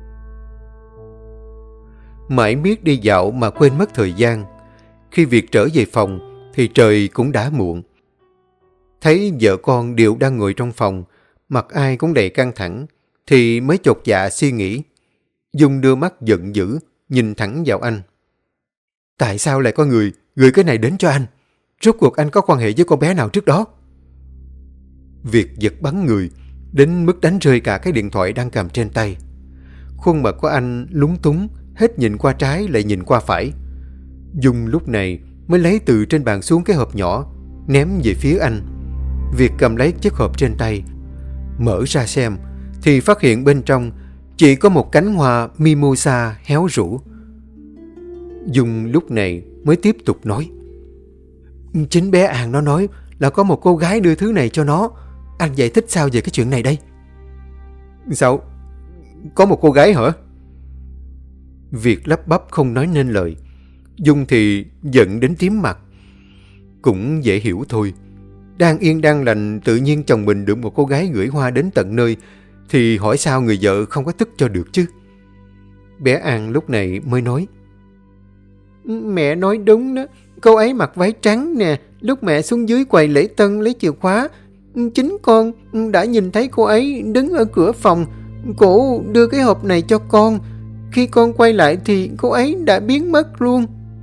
Mãi miết đi dạo mà quên mất thời gian. Khi Việt trở về phòng thì trời cũng đã muộn. Thấy vợ con đều đang ngồi trong phòng, mặt ai cũng đầy căng thẳng, thì mới chột dạ suy nghĩ. Dung đưa mắt giận dữ, nhìn thẳng vào anh. Tại sao lại có người gửi cái này đến cho anh? Rốt cuộc anh có quan hệ với con bé nào trước đó? Việt giật bắn người, đến mức đánh rơi cả cái điện thoại đang cầm trên tay. Khuôn mặt của anh lúng túng, hết nhìn qua trái lại nhìn qua phải. Dung lúc này mới lấy từ trên bàn xuống cái hộp nhỏ, ném về phía anh. Việt cầm lấy chiếc hộp trên tay, mở ra xem, thì phát hiện bên trong chỉ có một cánh hoa mimosa héo rũ. Dung lúc này mới tiếp tục nói. Chính bé An nó nói là có một cô gái đưa thứ này cho nó. Anh giải thích sao về cái chuyện này đây? Sao? Có một cô gái hả? Việt lắp bắp không nói nên lời. Dung thì giận đến tím mặt. Cũng dễ hiểu thôi. Đang yên đang lành tự nhiên chồng mình được một cô gái gửi hoa đến tận nơi, thì hỏi sao người vợ không có tức cho được chứ? Bé An lúc này mới nói. Mẹ nói đúng đó. Cô ấy mặc váy trắng nè. Lúc mẹ xuống dưới quầy lễ tân lấy chìa khóa, chính con đã nhìn thấy cô ấy đứng ở cửa phòng. Cổ đưa cái hộp này cho con. Khi con quay lại thì cô ấy đã biến mất luôn.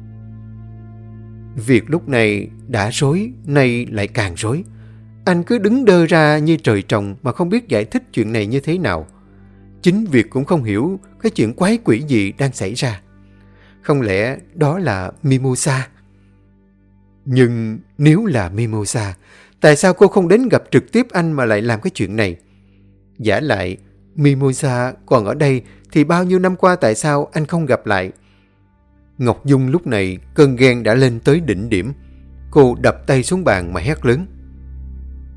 Việt lúc này đã rối, nay lại càng rối. Anh cứ đứng đơ ra như trời trồng mà không biết giải thích chuyện này như thế nào. Chính Việt cũng không hiểu cái chuyện quái quỷ gì đang xảy ra. Không lẽ đó là mimosa? Nhưng nếu là mimosa, tại sao cô không đến gặp trực tiếp anh mà lại làm cái chuyện này? Vả lại, mimosa còn ở đây thì bao nhiêu năm qua tại sao anh không gặp lại? Ngọc Dung lúc này cơn ghen đã lên tới đỉnh điểm. Cô đập tay xuống bàn mà hét lớn.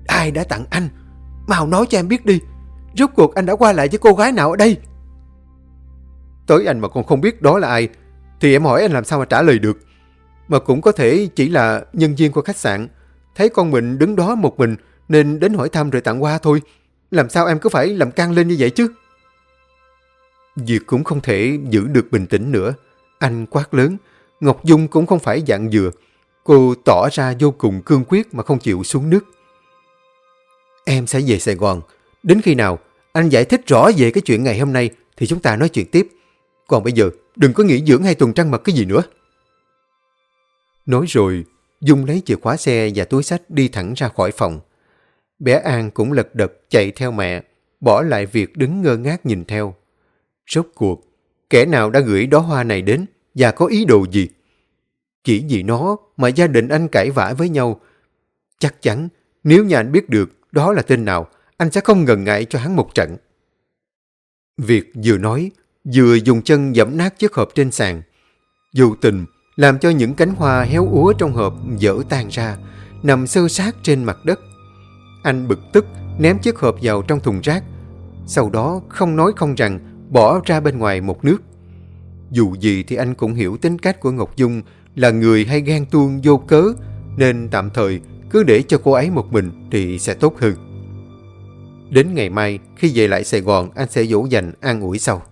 Ai đã tặng anh? Mau nói cho em biết đi. Rốt cuộc anh đã qua lại với cô gái nào ở đây? Tới anh mà còn không biết đó là ai thì em hỏi anh làm sao mà trả lời được. Mà cũng có thể chỉ là nhân viên của khách sạn, thấy con mình đứng đó một mình nên đến hỏi thăm rồi tặng hoa thôi. Làm sao em cứ phải làm căng lên như vậy chứ? Duyệt cũng không thể giữ được bình tĩnh nữa. Anh quát lớn. Ngọc Dung cũng không phải dạng dừa. Cô tỏ ra vô cùng cương quyết mà không chịu xuống nước. Em sẽ về Sài Gòn. Đến khi nào anh giải thích rõ về cái chuyện ngày hôm nay thì chúng ta nói chuyện tiếp. Còn bây giờ đừng có nghỉ dưỡng hay tuần trăng mật cái gì nữa. Nói rồi, Dung lấy chìa khóa xe và túi xách đi thẳng ra khỏi phòng. Bé An cũng lật đật chạy theo mẹ, bỏ lại việc đứng ngơ ngác nhìn theo. Rốt cuộc, kẻ nào đã gửi đóa hoa này đến và có ý đồ gì? Chỉ vì nó mà gia đình anh cãi vã với nhau. Chắc chắn nếu nhà anh biết được đó là tên nào, anh sẽ không ngần ngại cho hắn một trận. Việt vừa nói, vừa dùng chân giẫm nát chiếc hộp trên sàn. Vô tình làm cho những cánh hoa héo úa trong hộp vỡ tan ra, nằm xơ xác trên mặt đất. Anh bực tức ném chiếc hộp vào trong thùng rác, sau đó không nói không rằng bỏ ra bên ngoài một nước. Dù gì thì anh cũng hiểu tính cách của Ngọc Dung là người hay ghen tuông vô cớ, nên tạm thời cứ để cho cô ấy một mình thì sẽ tốt hơn. Đến ngày mai khi về lại Sài Gòn, anh sẽ dỗ dành an ủi sau.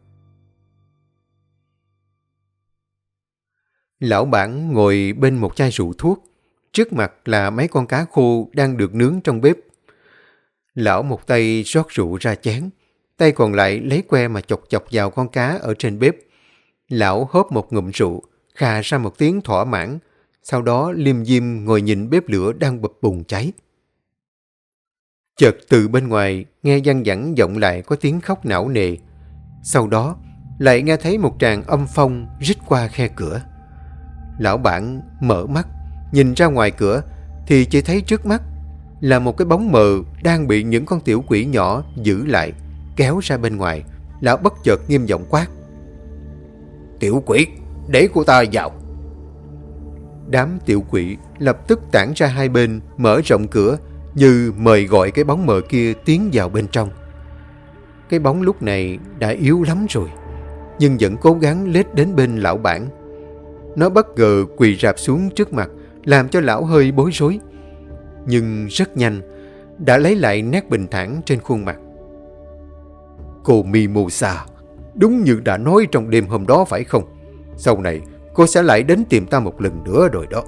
Lão bản ngồi bên một chai rượu thuốc. Trước mặt là mấy con cá khô đang được nướng trong bếp. Lão một tay rót rượu ra chén, tay còn lại lấy que mà chọc chọc vào con cá ở trên bếp. Lão hớp một ngụm rượu, khà ra một tiếng thỏa mãn, sau đó liêm diêm ngồi nhìn bếp lửa đang bập bùng cháy. Chợt từ bên ngoài nghe văng vẳng vọng lại có tiếng khóc não nề. Sau đó lại nghe thấy một tràng âm phong rít qua khe cửa. Lão bản mở mắt, nhìn ra ngoài cửa thì chỉ thấy trước mắt là một cái bóng mờ đang bị những con tiểu quỷ nhỏ giữ lại, kéo ra bên ngoài. Lão bất chợt nghiêm giọng quát: Tiểu quỷ, để cô ta vào. Đám tiểu quỷ lập tức tản ra hai bên, mở rộng cửa như mời gọi cái bóng mờ kia tiến vào bên trong. Cái bóng lúc này đã yếu lắm rồi, nhưng vẫn cố gắng lết đến bên lão bản. Nó bất ngờ quỳ rạp xuống trước mặt, làm cho lão hơi bối rối. Nhưng rất nhanh đã lấy lại nét bình thản trên khuôn mặt. Cô Mimosa, đúng như đã nói trong đêm hôm đó phải không? Sau này cô sẽ lại đến tìm ta một lần nữa rồi đó.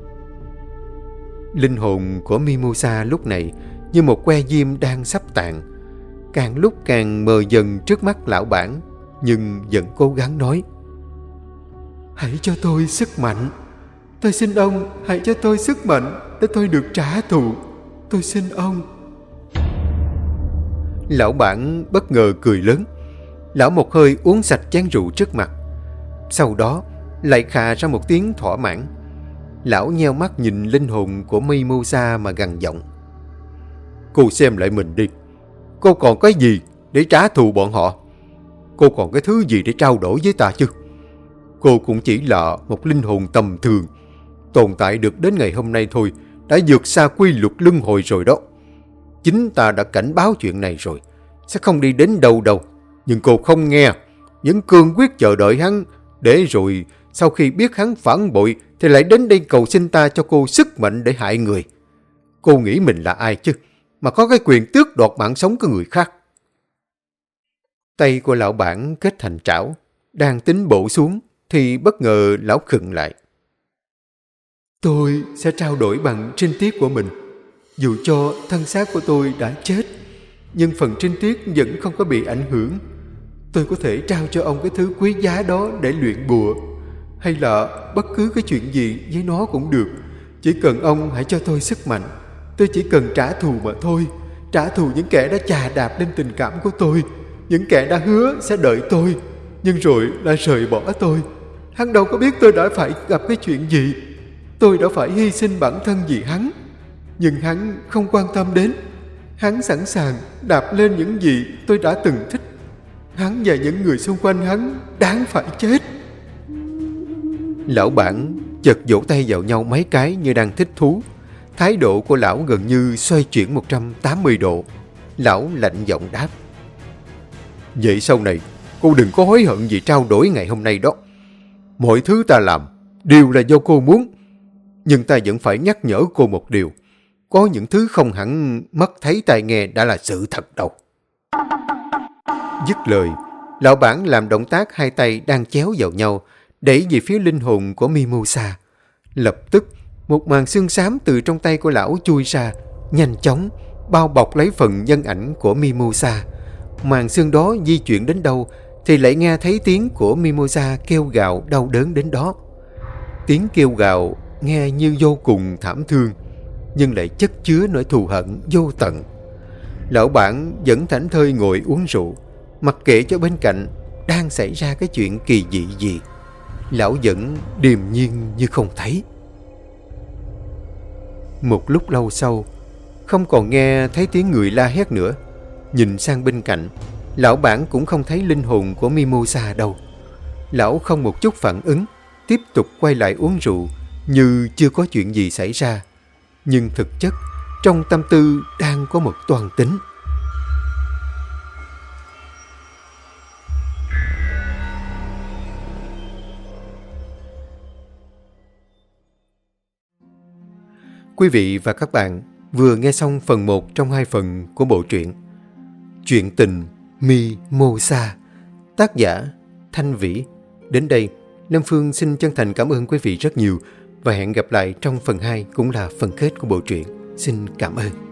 Linh hồn của Mimosa lúc này như một que diêm đang sắp tàn, càng lúc càng mờ dần trước mắt lão bản, nhưng vẫn cố gắng nói: Hãy cho tôi sức mạnh. Tôi xin ông hãy cho tôi sức mạnh để tôi được trả thù. Tôi xin ông. Lão bản bất ngờ cười lớn. Lão một hơi uống sạch chén rượu trước mặt, sau đó lại khà ra một tiếng thỏa mãn. Lão nheo mắt nhìn linh hồn của Mimosa mà gằn giọng: Cô xem lại mình đi. Cô còn cái gì để trả thù bọn họ? Cô còn cái thứ gì để trao đổi với ta chứ? Cô cũng chỉ là một linh hồn tầm thường, tồn tại được đến ngày hôm nay thôi, đã vượt xa quy luật luân hồi rồi đó. Chính ta đã cảnh báo chuyện này rồi, sẽ không đi đến đâu đâu. Nhưng cô không nghe, vẫn cương quyết chờ đợi hắn, để rồi sau khi biết hắn phản bội thì lại đến đây cầu xin ta cho cô sức mạnh để hại người. Cô nghĩ mình là ai chứ, mà có cái quyền tước đoạt mạng sống của người khác? Tay của lão bản kết thành trảo, đang tính bổ xuống thì bất ngờ lão khựng lại. Tôi sẽ trao đổi bằng trinh tiết của mình. Dù cho thân xác của tôi đã chết, nhưng phần trinh tiết vẫn không có bị ảnh hưởng. Tôi có thể trao cho ông cái thứ quý giá đó để luyện bùa, hay là bất cứ cái chuyện gì với nó cũng được. Chỉ cần ông hãy cho tôi sức mạnh. Tôi chỉ cần trả thù mà thôi. Trả thù những kẻ đã chà đạp lên tình cảm của tôi, những kẻ đã hứa sẽ đợi tôi, nhưng rồi lại rời bỏ tôi. Hắn đâu có biết tôi đã phải gặp cái chuyện gì. Tôi đã phải hy sinh bản thân vì hắn, nhưng hắn không quan tâm đến. Hắn sẵn sàng đạp lên những gì tôi đã từng thích. Hắn và những người xung quanh hắn đáng phải chết. Lão bản chợt vỗ tay vào nhau mấy cái như đang thích thú. Thái độ của lão gần như xoay chuyển 180 độ. Lão lạnh giọng đáp: Vậy sau này, cô đừng có hối hận vì trao đổi ngày hôm nay đó. Mọi thứ ta làm đều là do cô muốn. Nhưng ta vẫn phải nhắc nhở cô một điều. Có những thứ không hẳn mắt thấy tai nghe đã là sự thật đâu. Dứt lời, lão bản làm động tác hai tay đang chéo vào nhau, đẩy về phía linh hồn của Mimosa. Lập tức, một màn xương xám từ trong tay của lão chui ra, nhanh chóng bao bọc lấy phần nhân ảnh của Mimosa. Màn xương đó di chuyển đến đâu thì lại nghe thấy tiếng của Mimosa kêu gào đau đớn đến đó. Tiếng kêu gào nghe như vô cùng thảm thương, nhưng lại chất chứa nỗi thù hận vô tận. Lão bản vẫn thảnh thơi ngồi uống rượu, mặc kệ cho bên cạnh đang xảy ra cái chuyện kỳ dị gì. Lão vẫn điềm nhiên như không thấy. Một lúc lâu sau, không còn nghe thấy tiếng người la hét nữa. Nhìn sang bên cạnh, lão bản cũng không thấy linh hồn của Mimosa đâu. Lão không một chút phản ứng, tiếp tục quay lại uống rượu như chưa có chuyện gì xảy ra. Nhưng thực chất, trong tâm tư đang có một toan tính. Quý vị và các bạn vừa nghe xong phần 1 trong 2 phần của bộ truyện Chuyện tình Mimosa, tác giả Thanh Vĩ. Đến đây, Nam Phương xin chân thành cảm ơn quý vị rất nhiều và hẹn gặp lại trong phần 2 cũng là phần kết của bộ truyện. Xin cảm ơn.